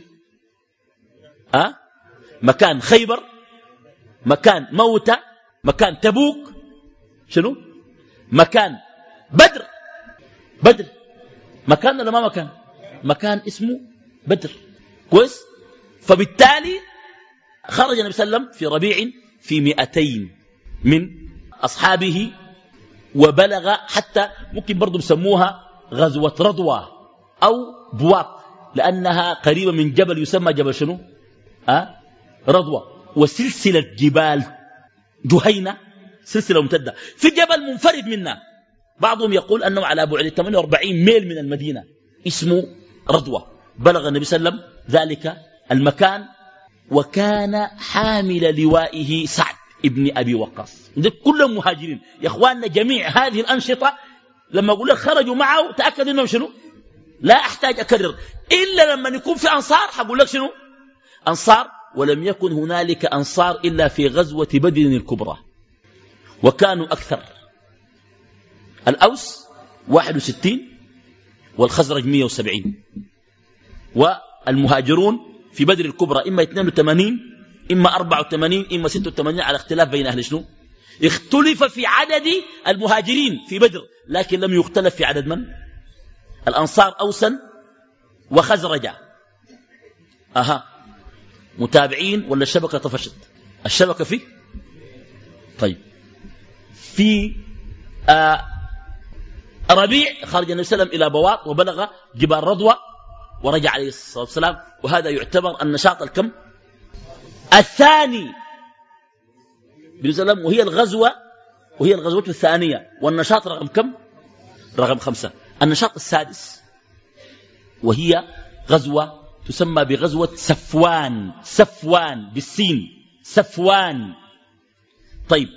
أه؟ مكان خيبر، مكان موتى، مكان تبوك، شنو مكان بدر. بدر مكان ولا ما مكان؟ مكان اسمه بدر. كويس. فبالتالي خرج النبي صلى الله عليه وسلم في ربيع في مئتين من أصحابه، وبلغ حتى ممكن برضو بسموها غزوة رضوى أو بواط، لأنها قريبة من جبل يسمى جبل شنو أه؟ رضوى. وسلسلة جبال جهينة سلسلة ممتدة، في جبل منفرد منا، بعضهم يقول أنه على بعد ثمانية وأربعين ميل من المدينة، اسمه رضوى. بلغ النبي صلى الله عليه وسلم ذلك المكان، وكان حامل لوائه سعد ابن أبي وقاص. كلهم مهاجرين يا أخواننا. جميع هذه الأنشطة لما أقول لك خرجوا معه تأكد أنهم شنو، لا أحتاج أكرر، إلا لما يكون في أنصار حقول لك شنو أنصار. ولم يكن هنالك أنصار إلا في غزوة بدر الكبرى، وكانوا أكثر. الأوس واحد وستين والخزرج مئة وسبعين، والمهاجرون في بدر الكبرى إما اثنين وثمانين إما أربعة وثمانين إما ستة وثمانين، على اختلاف بين أهل شنو. اختلف في عدد المهاجرين في بدر، لكن لم يختلف في عدد من؟ الأنصار أوسا وخزرجا. أها متابعين ولا الشبكة طفشت؟ الشبكة فيه. طيب في آه ربيع خرج النبي صلى الله عليه وسلم إلى بواط، وبلغ جبال رضوى، ورجع عليه الصلاة والسلام. وهذا يعتبر النشاط الكم الثاني بالنسبة، وهي الغزوة وهي الغزوة الثانية. والنشاط رقم كم؟ رقم خمسة. النشاط السادس وهي غزوة تسمى بغزوة سفوان. سفوان بالسين، سفوان. طيب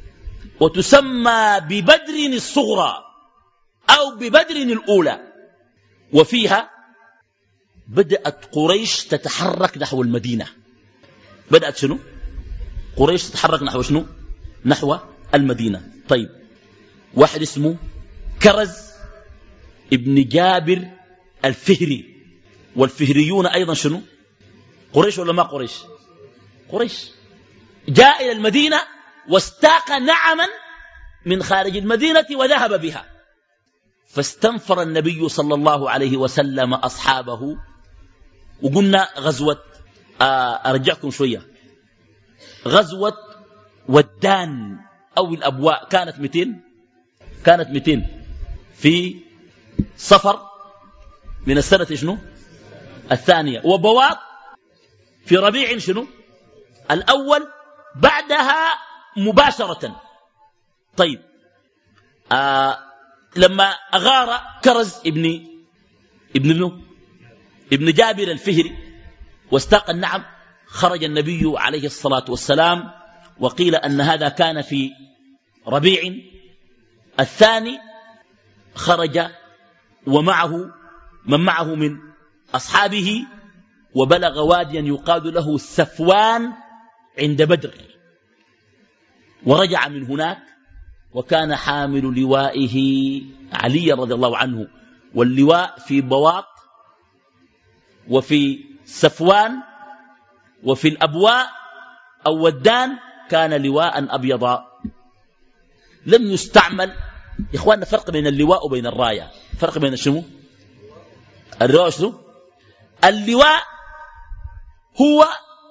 وتسمى ببدر الصغرى أو ببدر الأولى. وفيها بدأت قريش تتحرك نحو المدينة. بدأت شنو؟ قريش تتحرك نحو شنو؟ نحو المدينة. طيب واحد اسمه كرز ابن جابر الفهري. والفهريون أيضا شنو؟ قريش ولا ما قريش؟ قريش. جاء إلى المدينة واستاق نعما من خارج المدينة وذهب بها. فاستنفر النبي صلى الله عليه وسلم أصحابه. وقلنا غزوة أرجعكم شوية، غزوة ودان أو الأبواء كانت مئتين كانت مئتين في صفر من السنة شنو الثانية، وبواط في ربيع شنو الأول بعدها مباشرة. طيب آه لما أغار كرز ابن ابن ابنه ابن جابر الفهري واستاق النعم، خرج النبي عليه الصلاة والسلام، وقيل أن هذا كان في ربيع الثاني. خرج ومعه من معه من أصحابه، وبلغ واديا يقال له سفوان عند بدر، ورجع من هناك، وكان حامل لوائه علي رضي الله عنه، واللواء في بواط وفي سفوان وفي الأبواء أو ودان كان لواء أبيضا لم يستعمل. يا إخواننا فرق بين اللواء وبين الراية، فرق بين الشمو الرواء شنو؟ اللواء هو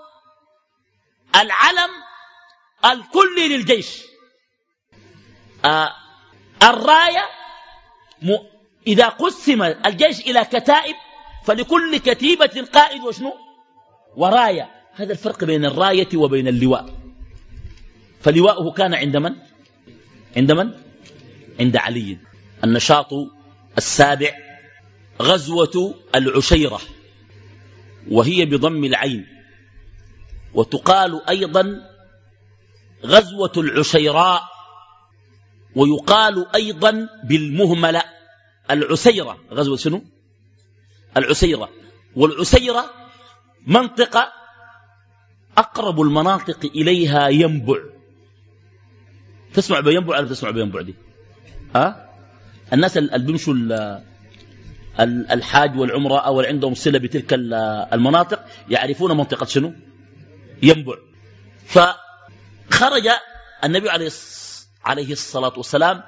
العلم الكلي للجيش. آه الراية م... إذا قسم الجيش إلى كتائب فلكل كتيبة قائد وشنو وراية. هذا الفرق بين الراية وبين اللواء. فلواءه كان عند من؟ عند من؟ عند علي. النشاط السابع غزوة العشيرة، وهي بضم العين، وتقال أيضا غزوة العشيراء، ويقال أيضا بالمهملة العسيرة. غزوة شنو؟ العسيرة. والعسيرة منطقة أقرب المناطق إليها ينبع. تسمع بينبع ولا تسمع بينبع دي؟ ها؟ الناس اللي بيمشوا الحاج والعمرة أو اللي عندهم صلة بتلك المناطق يعرفون منطقة شنو؟ ينبع. فخرج النبي عليه الصلاة والسلام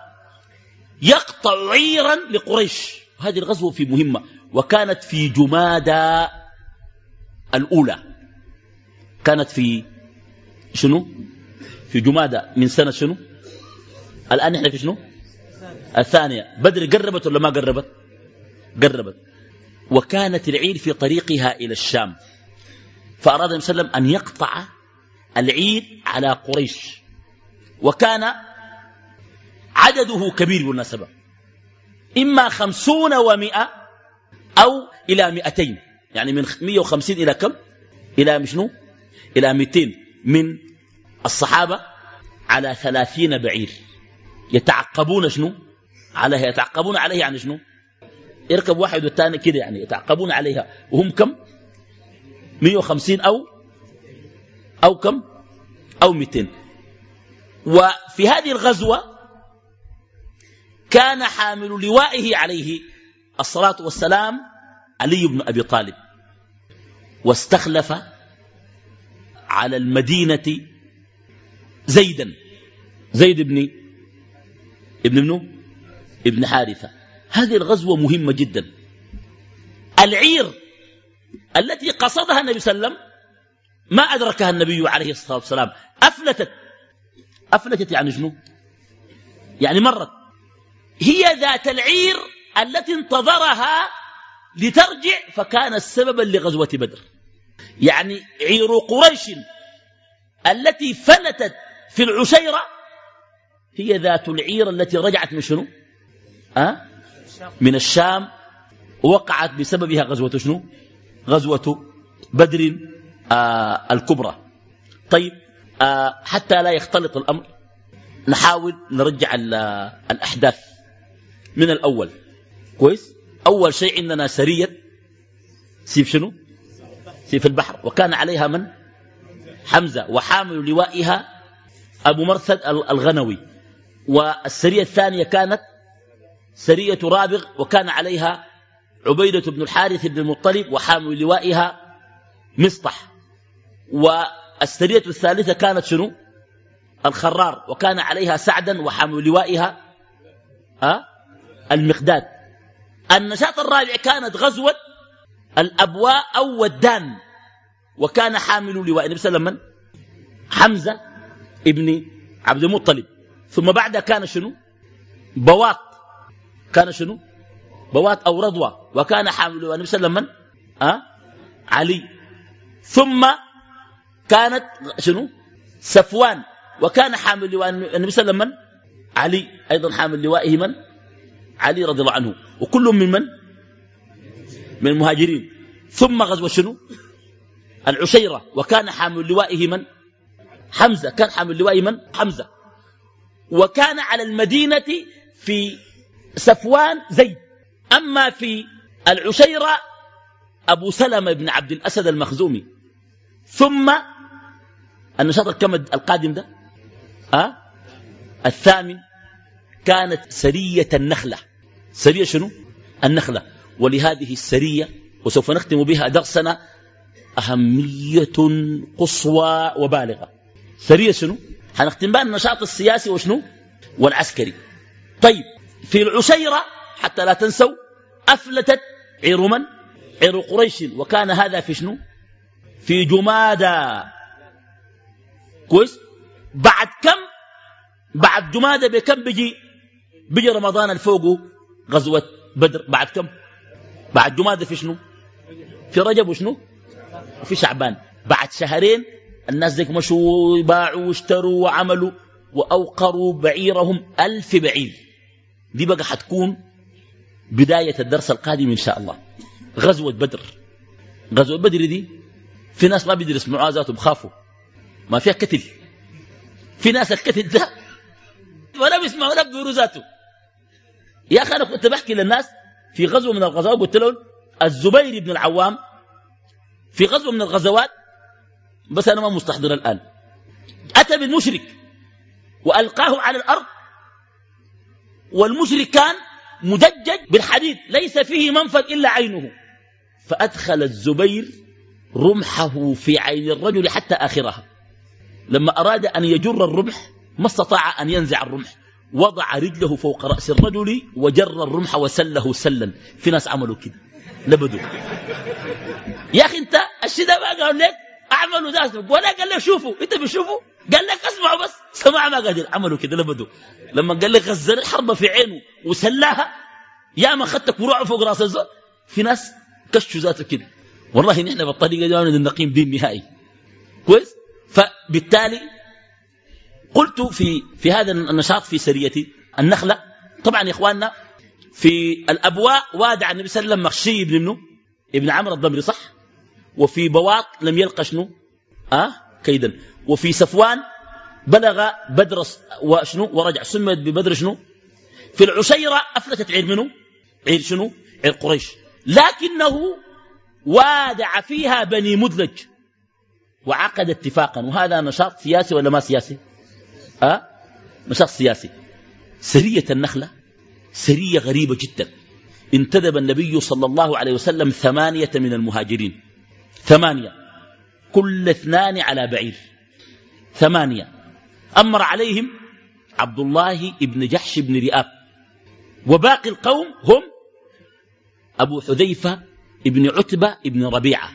يقطع عيرا لقريش. هذه الغزوة في مهمة، وكانت في جمادى الأولى. كانت في شنو؟ في جمادى من سنة شنو؟ الآن احنا في شنو؟ الثانية. بدر قربت ولا ما قربت؟ قربت. وكانت العير في طريقها إلى الشام، فأراد النبي صلى الله عليه وسلم أن يقطع العير على قريش، وكان عدده كبير بالمناسبة، إما خمسون ومئة أو إلى مئتين، يعني من مئة وخمسين إلى كم؟ إلى شنو؟ إلى مئتين من الصحابة على ثلاثين بعير يتعقبون شنو؟ عليها. يتعقبون عليها يعني شنو؟ يركب واحد والثاني كده، يعني يتعقبون عليها، وهم كم؟ مئة وخمسين أو أو كم؟ أو مئتين. وفي هذه الغزوة كان حامل لوائه عليه الصلاة والسلام علي بن أبي طالب، واستخلف على المدينة زيدا زيد بن ابن ابنه ابن حارثة. هذه الغزوة مهمة جدا. العير التي قصدها النبي صلى الله عليه وسلم ما أدركها النبي عليه الصلاة والسلام، أفلتت. أفلتت يعني شنو؟ يعني مرت. هي ذات العير التي انتظرها لترجع، فكان سببا لغزوة بدر. يعني عير قريش التي فلتت في العشيرة هي ذات العير التي رجعت من شنو؟ أه؟ من الشام، وقعت بسببها غزوة شنو؟ غزوة بدر آه الكبرى. طيب آه حتى لا يختلط الأمر نحاول نرجع الأحداث من الأول. كويس؟ أول شيء عندنا سرية سيف شنو؟ سيف البحر، وكان عليها من؟ حمزة، وحامل لوائها أبو مرثد الغنوي. والسرية الثانية كانت سرية رابغ، وكان عليها عبيدة بن الحارث بن المطلب وحامل لوائها مصطح. والسرية الثالثة كانت شنو؟ الخرار، وكان عليها سعدا وحامل لوائها أه؟ المقداد. النشاط الرابع كانت غزوة الأبواء أو ودان، وكان حامل لواء النبي صلى الله عليه وسلم حمزة ابن عبد المطلب. ثم بعدها كان شنو؟ بواط، كان شنو؟ بواط أو رضوة، وكان حامل لواء النبي صلى الله عليه وسلم أه؟ علي. ثم كانت شنو؟ صفوان، وكان حامل لواء النبي صلى الله عليه وسلم علي أيضا، حامل لوائه من؟ علي رضي الله عنه، وكل من من؟ من المهاجرين. ثم غزوة شنو؟ العشيرة، وكان حامل لوائه من؟ حمزة، كان حامل لوائه من؟ حمزة. وكان على المدينة في صفوان زيد. أما في العشيرة أبو سلمة بن عبد الأسد المخزومي. ثم النشاط الكمد القادم ده أه؟ الثامن كانت سرية النخلة. سرية شنو؟ النخلة. ولهذه السرية وسوف نختم بها درسنا أهمية قصوى وبالغة. سرية شنو؟ هنختم بها النشاط السياسي وشنو؟ والعسكري. طيب في العشيرة حتى لا تنسوا أفلتت عير من؟ عير قريش، وكان هذا في شنو؟ في جمادى. كويس؟ بعد كم؟ بعد جمادى بكم بيجي؟ بيجي رمضان الفوق غزوة بدر. بعد كم؟ بعد جمادى في شنو؟ في رجب وشنو؟ وفي شعبان. بعد شهرين الناس ذيك مشوا باعوا واشتروا وعملوا وأوقروا بعيرهم ألف بعير. دي بقى حتكون بداية الدرس القادم إن شاء الله. غزوة بدر. غزوة بدر دي في ناس ما بيدرس معازاته بخافوا، ما فيها كتل. في ناس الكتل ده ولا بيسمعوا لك بروزاته. يا أخي أنا كنت بحكي للناس في غزوة من الغزوات، قلت لهم الزبير بن العوام في غزوة من الغزوات، بس أنا ما مستحضر الآن، أتى بالمشرك وألقاه على الأرض، والمشرك كان مدجج بالحديد ليس فيه منفذ إلا عينه، فأدخل الزبير رمحه في عين الرجل حتى آخرها. لما أراد أن يجر الرمح ما استطاع أن ينزع الرمح، وضع رجله فوق رأس الرجل وجر الرمح وسله سلا. في ناس عملوا كده لبدوا. يا أخي أنت الشيء ده ما قال لك أعملوا ذات ولا قال لك شوفوا، أنت بتشوفوا قال لك اسمعوا بس، سمع ما قادر. عملوا كده لبدوا. لما قال لك غزل الحرب في عينه وسلاها، يا ما خدتك وروعه فوق راس الزر. في ناس كشوا ذاته كده. والله نحن بالطريقة دي ما نقيم دين نهائي. كويس؟ فبالتالي قلت في في هذا النشاط في سرية النخلة، طبعا يا إخواننا في الأبواء وادع النبي صلى الله عليه وسلم مخشي ابن منه ابن عمرو الضمري، صح؟ وفي بواط لم يلقى شنو؟ أه؟ كيدا. وفي صفوان بلغ بدر وشنو ورجع، سمت ببدر شنو؟ في العشيرة أفلتت عير منه؟ عير شنو؟ عير قريش. لكنه وادع فيها بني مدلج وعقد اتفاقا. وهذا نشاط سياسي ولا ما سياسي؟ أه؟ نشاط سياسي. سرية النخلة سرية غريبة جدا. انتدب النبي صلى الله عليه وسلم ثمانية من المهاجرين، ثمانية كل اثنان على بعير، ثمانية. أمر عليهم عبد الله بن جحش بن رئاب، وباقي القوم هم أبو حذيفة ابن عتبة ابن ربيعة،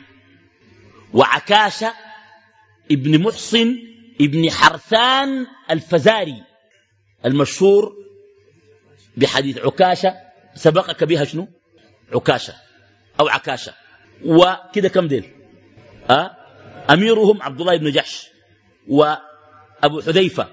وعكاشة ابن محصن ابن حرثان الفزاري المشهور بحديث عكاشة سبقك بها شنو؟ عكاشة أو عكاشة. وكده كم ديل؟ أه؟ أميرهم عبد الله بن جحش وأبو حذيفة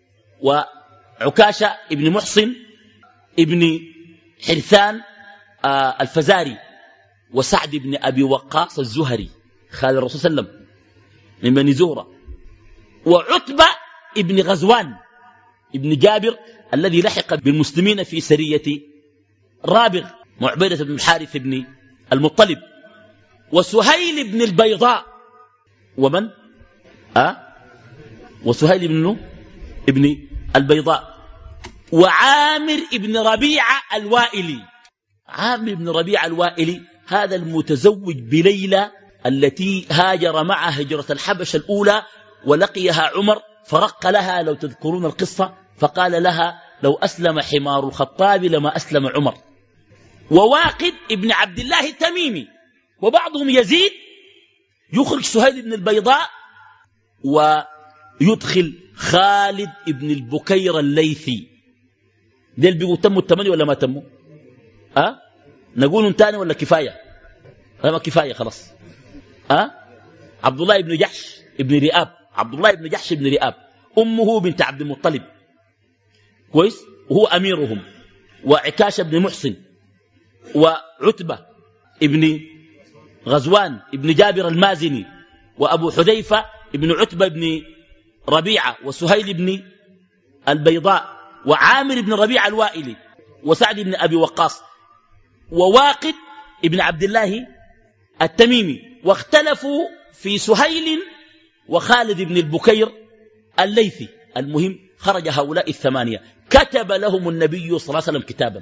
وعكاشة ابن محصن ابن حرثان آه الفزاري، وسعد بن أبي وقاص الزهري خال الرسول صلى الله عليه وسلم من بني زهرة، وعتبة ابن غزوان ابن جابر الذي لحق بالمسلمين في سرية رابغ، وعبيدة بن الحارث بن المطلب، وسهيل بن البيضاء، ومن أه؟ وسهيل بن ابن البيضاء، وعامر ابن ربيعة الوائلي. عامر بن ربيعة الوائلي هذا المتزوج بليلى التي هاجر معها هجرة الحبشة الأولى ولقيها عمر فرق لها، لو تذكرون القصة، فقال لها لو أسلم حمار الخطاب لما أسلم عمر. وواقد ابن عبد الله التميمي، وبعضهم يزيد يخرج سهيل بن البيضاء ويدخل خالد ابن البكير الليثي. ديل بيقول تموا الثمانية ولا ما تموا؟ أه؟ نقولهم تاني ولا كفاية؟ ما كفاية خلاص. أه؟ عبد الله بن جحش ابن رئاب، عبد الله بن جحش ابن رئاب، أمه بنت عبد المطلب، كويس، وهو أميرهم. وعكاش بن محسن، وعتبة ابن غزوان ابن جابر المازني، وأبو حذيفة ابن عتبة بن ربيعة، وسهيل بن البيضاء، وعامر بن ربيعة الوائلي، وسعد بن أبي وقاص، وواقد ابن عبد الله التميمي. واختلفوا في سهيل وخالد بن البكير الليثي. المهم خرج هؤلاء الثمانية، كتب لهم النبي صلى الله عليه وسلم كتابا،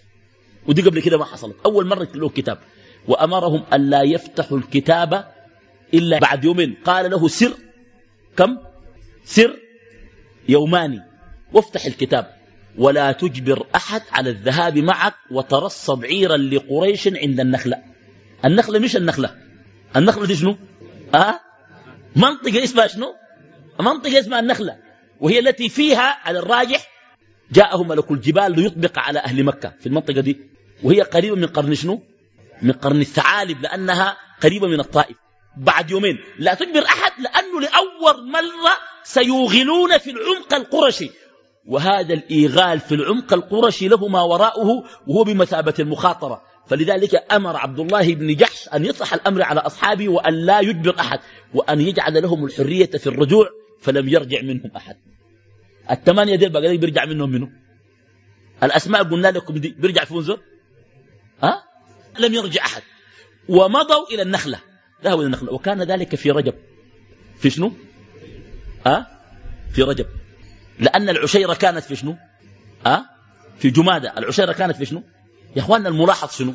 ودي قبل كده ما حصلت، أول مرة له كتاب، وأمرهم أن لا يفتحوا الكتاب إلا بعد يومين. قال له سر كم؟ سر يوماني، وافتح الكتاب ولا تجبر أحد على الذهاب معك، وترصد عيرا لقريش عند النخلة. النخلة مش النخلة، النخلة دي شنو؟ أه؟ منطقة اسمها شنو؟ منطقة اسمها النخلة، وهي التي فيها على الراجح جاءه ملك الجبال ليطبق على أهل مكة في المنطقة دي، وهي قريبة من قرن شنو؟ من قرن الثعالب، لأنها قريبة من الطائف. بعد يومين لا تجبر أحد، لأنه لأول مرة سيوغلون في العمق القرشي، وهذا الإيغال في العمق القرشي له ما وراءه، وهو بمثابة المخاطرة. فلذلك أمر عبد الله بن جحش أن يطرح الأمر على أصحابه، وأن لا يجبر أحد، وأن يجعل لهم الحرية في الرجوع، فلم يرجع منهم أحد. الثمانية ديل بقى بيرجع منهم منه؟ الأسماء قلنا لكم دي بيرجع في منزل؟ ها؟ لم يرجع أحد، ومضوا إلى النخلة، ذهبوا إلى النخلة، وكان ذلك في رجب. في شنو؟ ها؟ في رجب، لأن العشيرة كانت في شنو؟ ها؟ في جمادة. العشيرة كانت في شنو؟ يا أخواننا الملاحظ شنو؟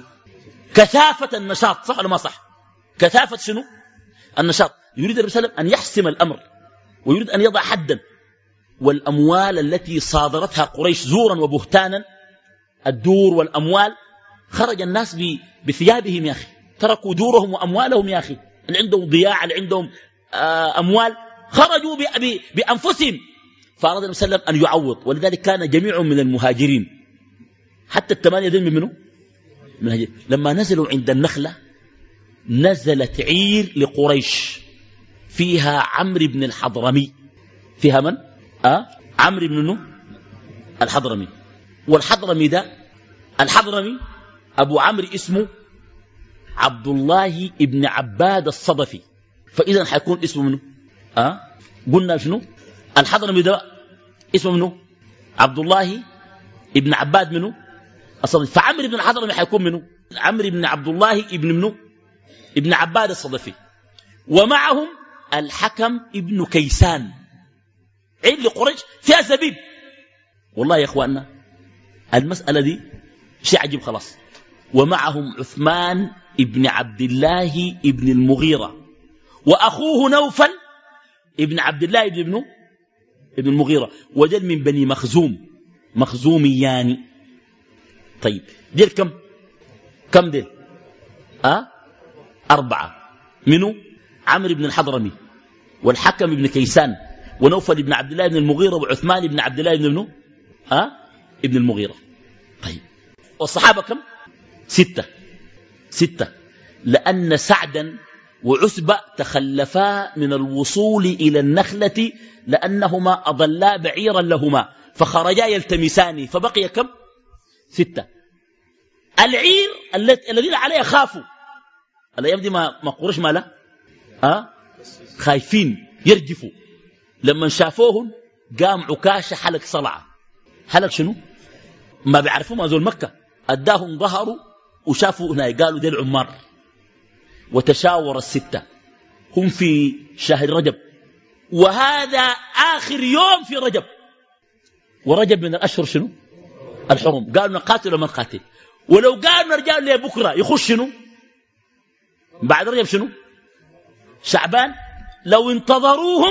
كثافة النشاط، صح ولا ما صح؟ كثافة شنو؟ النشاط. يريد الرسول صلى الله عليه وسلم أن يحسم الأمر، ويريد أن يضع حدا. والأموال التي صادرتها قريش زورا وبهتانا، الدور والأموال، خرج الناس بثيابهم يا أخي، تركوا دورهم وأموالهم يا أخي، اللي عندهم ضياع، اللي عندهم أموال، خرجوا بأنفسهم. فأراد النبي صلى الله عليه وسلم أن يعوض، ولذلك كان جميع من المهاجرين، حتى الثمانية دين من منه؟ من هجر. لما نزلوا عند النخلة نزلت عير لقريش فيها عمرو بن الحضرمي. فيها من؟ أه؟ عمرو بن نو الحضرمي. والحضرمي ده، الحضرمي أبو عمرو اسمه عبد الله بن عباد الصدفي، فإذا حيكون اسمه منه؟ أه؟ قلنا شنو؟ الحضرمي ده اسمه منه؟ عبد الله ابن عباد منه الصدفي. فعمرو بن الحضرمي حيكون منه؟ عمرو بن عبد الله ابن منه؟ ابن عباد الصدفي. ومعهم الحكم ابن كيسان. عيد لقريش فيها زبيب. والله يا اخواننا المسألة دي شيء عجيب خلاص. ومعهم عثمان ابن عبد الله ابن المغيرة، وأخوه نوفل ابن عبد الله ابن ابنه ابن المغيرة، وجل من بني مخزوم، مخزوميان. طيب ديل كم؟ كم ديل؟ أه؟ أربعة. منو؟ عمرو بن الحضرمي، والحكم ابن كيسان، ونوفل ابن عبد الله بن المغيرة، وعثمان ابن عبد الله بن ابنه أه؟ ابن المغيرة. طيب والصحابة كم؟ ستة. ستة، لأن سعدا وعسبة تخلفا من الوصول إلى النخلة لأنهما أضلا بعيرا لهما، فخرجا يلتمسان، فبقي كم؟ ستة. العير الذين عليها خافوا الأيام دي، ما ما قرش ما لا أه؟ خايفين يرجفوا. لما شافوهم قام عكاشة حلق صلعة. حلق شنو؟ ما بيعرفوا ما زول مكة، أداهم ظهروا وشافوا هنا، قالوا دي العمار. وتشاور الستة، هم في شهر رجب، وهذا آخر يوم في رجب، ورجب من الأشهر شنو؟ الحرم. قالوا نقاتل وما نقاتل. ولو قالوا نرجع ليه بكرة يخش شنو بعد رجب شنو شعبان، لو انتظروهم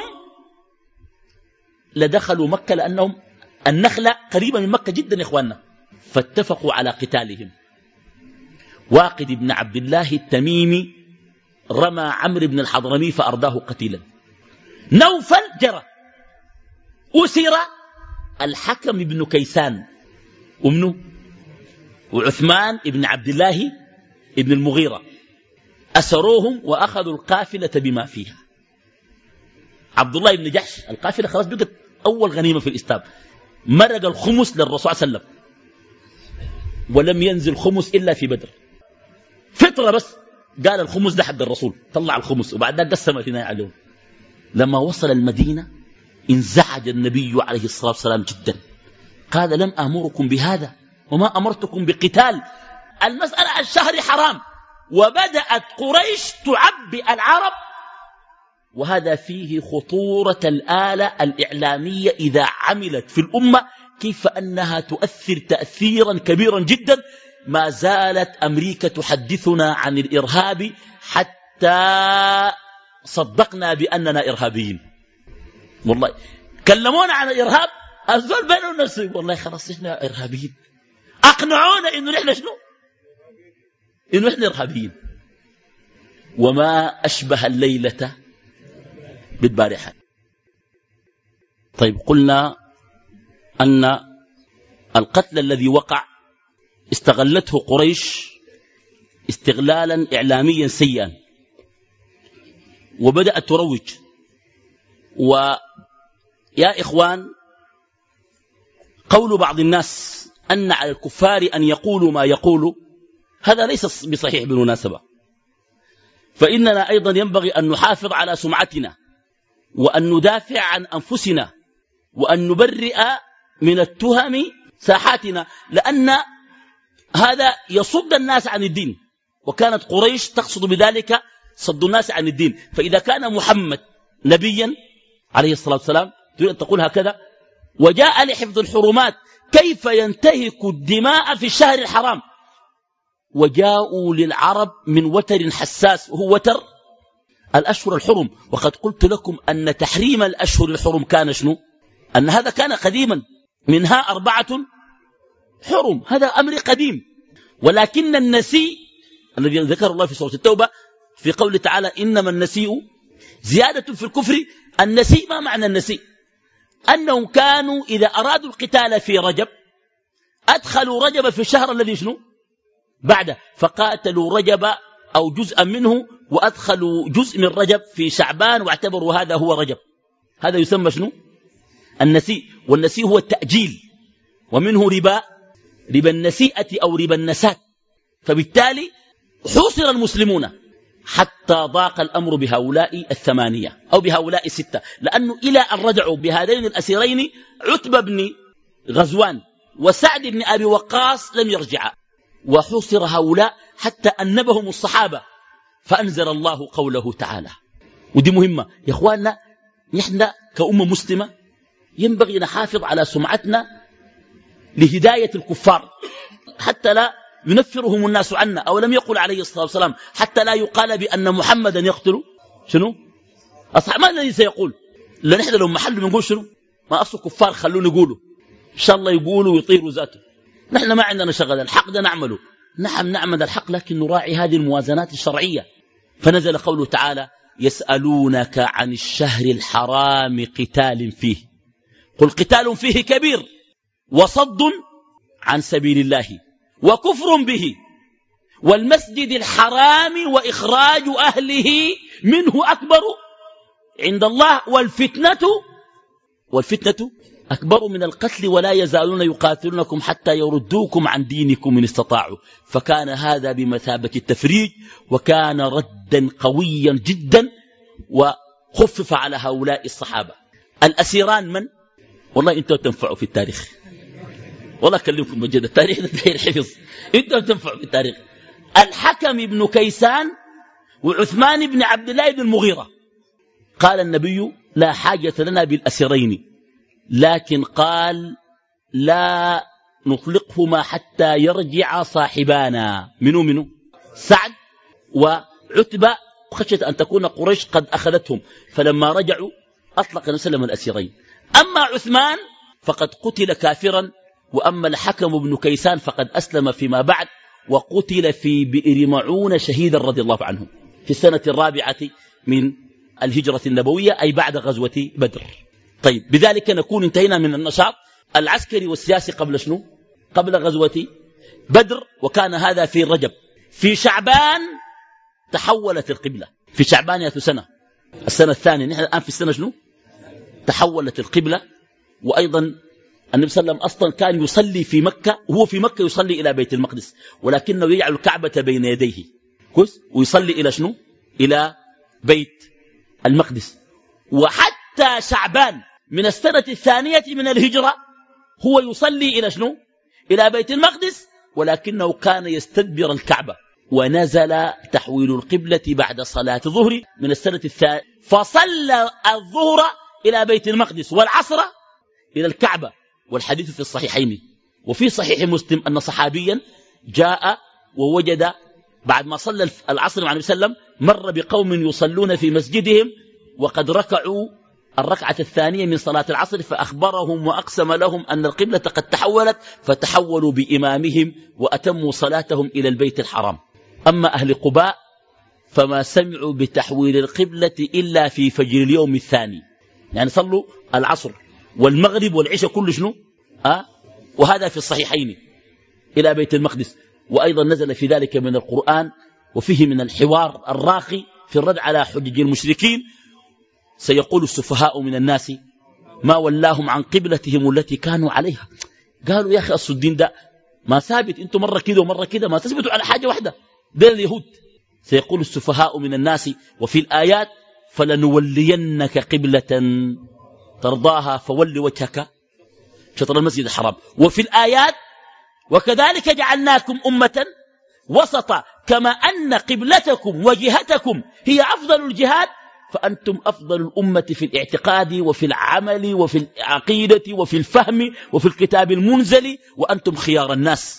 لدخلوا مكة، لأنهم النخلة قريبة من مكة جدا يا إخواننا، فاتفقوا على قتالهم. واقد بن عبد الله التميمي رمى عمرو بن الحضرمي فأرداه قتيلا. نوفل جرى، أسر الحكم بن كيسان ومنه وعثمان بن عبد الله بن المغيرة، أسروهم وأخذوا القافلة بما فيها. عبد الله بن جحش القافلة خلاص بقت أول غنيمة في الإسلام، مرق الخمس للرسول صلى الله عليه وسلم، ولم ينزل خمس إلا في بدر، فطرة بس قال الخمس ده حق الرسول، طلع الخمس وبعد ذلك قسم اثنين عليهم. لما وصل المدينة انزعج النبي عليه الصلاة والسلام جدا، قال لم أمركم بهذا وما أمرتكم بقتال، المسألة الشهر حرام، وبدأت قريش تعبئ العرب، وهذا فيه خطورة الآلة الإعلامية إذا عملت في الأمة، كيف أنها تؤثر تأثيرا كبيرا جدا. ما زالت أمريكا تحدثنا عن الإرهاب حتى صدقنا بأننا إرهابيين. والله كلمونا عن الإرهاب، الزول بينه نفسه والله خلاص إحنا إرهابيين، أقنعونا إنه نحن شنو، إنه إحنا إرهابيين. وما أشبه الليلة بالبارحة. طيب قلنا أن القتل الذي وقع استغلته قريش استغلالا إعلاميا سيئا، وبدأت تروج. ويا إخوان، قول بعض الناس أن على الكفار أن يقولوا ما يقولوا هذا ليس بصحيح بالمناسبة، فإننا أيضا ينبغي أن نحافظ على سمعتنا، وأن ندافع عن أنفسنا، وأن نبرئ من التهم ساحاتنا، لأن هذا يصد الناس عن الدين، وكانت قريش تقصد بذلك صد الناس عن الدين. فإذا كان محمد نبيا عليه الصلاة والسلام تريد أن تقول هكذا، وجاء لحفظ الحرمات، كيف ينتهك الدماء في الشهر الحرام؟ وجاءوا للعرب من وتر حساس وهو وتر الأشهر الحرم. وقد قلت لكم أن تحريم الأشهر الحرم كان شنو؟ أن هذا كان قديما، منها أربعة حرم، هذا أمر قديم. ولكن النسيء الذي ذكر الله في سورة التوبة في قول تعالى إنما النسيء زيادة في الكفر. النسيء ما معنى النسيء؟ أنهم كانوا إذا أرادوا القتال في رجب أدخلوا رجب في الشهر الذي شنو بعده، فقاتلوا رجب أو جزءا منه، وأدخلوا جزء من رجب في شعبان واعتبروا هذا هو رجب. هذا يسمى شنو؟ النسيء. والنسيء هو التأجيل، ومنه ربا ربا النسيئة أو ربا النسات. فبالتالي حوصر المسلمون حتى ضاق الأمر بهؤلاء الثمانية أو بهؤلاء الستة، لأنه إلى أن رجعوا بهذين الأسيرين عتبة بن غزوان وسعد بن أبي وقاص لم يرجعا، وحوصر هؤلاء حتى أنبهم الصحابة، فأنزل الله قوله تعالى. ودي مهمة يا إخواننا، نحن كأمة مسلمة ينبغي نحافظ على سمعتنا لهداية الكفار، حتى لا ينفرهم الناس عنا. أو لم يقل عليه الصلاة والسلام حتى لا يقال بأن محمدا يقتل شنو أصحاب. ما الذي سيقول؟ لأن نحن لو محل بنقول شنو ما أصل كفار، خلونا يقولوا إن شاء الله، يقولوا ويطيروا ذاته. نحن ما عندنا شغل، الحق ده نعمله، نعم نعمل الحق، لكن نراعي هذه الموازنات الشرعية. فنزل قوله تعالى يسألونك عن الشهر الحرام قتال فيه قل قتال فيه كبير وصد عن سبيل الله وكفر به والمسجد الحرام وإخراج أهله منه أكبر عند الله والفتنة والفتنة أكبر من القتل ولا يزالون يقاتلونكم حتى يردوكم عن دينكم إن استطاعوا. فكان هذا بمثابة التفريج، وكان ردا قويا جدا، وخفف على هؤلاء الصحابة. الأسيران من؟ والله أنتوا تنفعوا في التاريخ، والله أكلمكم مجد، التاريخ ده داير حفظ، أنتوا تنفعوا في التاريخ. الحكم بن كيسان وعثمان بن عبد الله بن المغيرة. قال النبي لا حاجة لنا بالأسيرين، لكن قال لا نطلقهما حتى يرجع صاحبانا. منو منو؟ سعد وعتبة، خشية أن تكون قريش قد أخذتهم، فلما رجعوا أطلق النبي صلى الله عليه وسلم الأسيرين. أما عثمان فقد قتل كافرا، وأما الحكم بن كيسان فقد أسلم فيما بعد وقتل في بئر معونة شهيدا رضي الله عنه في السنة الرابعة من الهجرة النبوية، أي بعد غزوة بدر. طيب، بذلك نكون انتهينا من النشاط العسكري والسياسي قبل شنو؟ قبل غزوة بدر، وكان هذا في رجب. في شعبان تحولت القبلة، في شعبان يا سنة السنة الثانية، نحن الآن في السنة شنو؟ تحولت القبلة. وأيضا النبي صلى الله عليه وسلم أصلا كان يصلي في مكة، وهو في مكة يصلي إلى بيت المقدس، ولكنه يجعل الكعبة بين يديه كويس، ويصلي إلى شنو؟ إلى بيت المقدس. وحتى شعبان من السنة الثانية من الهجرة هو يصلي إلى شنو؟ إلى بيت المقدس، ولكنه كان يستدبر الكعبة. ونزل تحويل القبلة بعد صلاة الظهر من السنة الثانية، فصلى الظهر إلى بيت المقدس والعصر إلى الكعبة. والحديث في الصحيحين. وفي صحيح مسلم أن صحابيا جاء ووجد بعد ما صلى العصر مع النبي صلى الله عليه وسلم مر بقوم يصلون في مسجدهم وقد ركعوا الركعة الثانية من صلاة العصر، فأخبرهم وأقسم لهم أن القبلة قد تحولت، فتحولوا بإمامهم وأتموا صلاتهم إلى البيت الحرام. أما أهل قباء فما سمعوا بتحويل القبلة إلا في فجر اليوم الثاني، يعني صلوا العصر والمغرب والعشاء كل شنو أه؟ وهذا في الصحيحين إلى بيت المقدس. وأيضا نزل في ذلك من القرآن وفيه من الحوار الراقي في الرد على حجج المشركين. سيقول السفهاء من الناس ما ولاهم عن قبلتهم التي كانوا عليها. قالوا يا أخي أصل الدين ده ما ثابت، انتم مرة كده ومرة كده، ما تثبتوا على حاجة واحدة بين اليهود. سيقول السفهاء من الناس، وفي الآيات فلنولينك قبلة ترضاها فول وجهك شطر المسجد الحرام. وفي الآيات وكذلك جعلناكم أمة وسطا كما أن قبلتكم وجهتكم هي أفضل الجهاد، فأنتم أفضل الأمة في الاعتقاد وفي العمل وفي العقيدة وفي الفهم وفي الكتاب المنزل، وأنتم خيار الناس.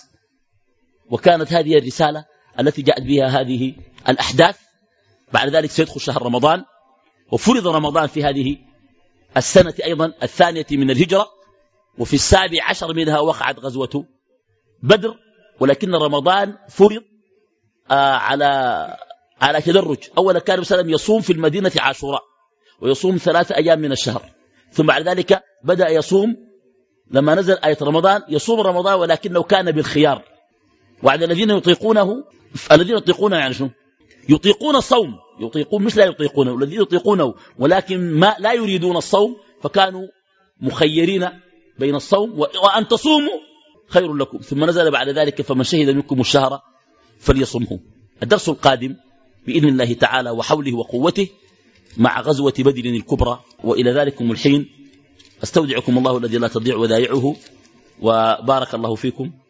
وكانت هذه الرسالة التي جاءت بها هذه الأحداث. بعد ذلك سيدخل شهر رمضان، وفرض رمضان في هذه السنة أيضا الثانية من الهجرة، وفي السابع عشر منها وقعت غزوة بدر. ولكن رمضان فرض آه على على تدرج. أولا كان النبي صلى الله عليه وسلم يصوم في المدينة عاشوراء، ويصوم ثلاثة أيام من الشهر، ثم بعد ذلك بدأ يصوم لما نزل آية رمضان، يصوم رمضان ولكنه كان بالخيار. وعلى الذين يطيقونه، الذين يطيقونه يعني شنو؟ يطيقون الصوم، يطيقون مش لا يطيقونه، الذين يطيقونه ولكن ما لا يريدون الصوم، فكانوا مخيرين بين الصوم وأن تصوموا خير لكم. ثم نزل بعد ذلك فمن شهد منكم الشهر فليصمه. الدرس القادم بإذن الله تعالى وحوله وقوته مع غزوة بدر الكبرى. وإلى ذلكم الحين أستودعكم الله الذي لا تضيع ودائعه، وبارك الله فيكم.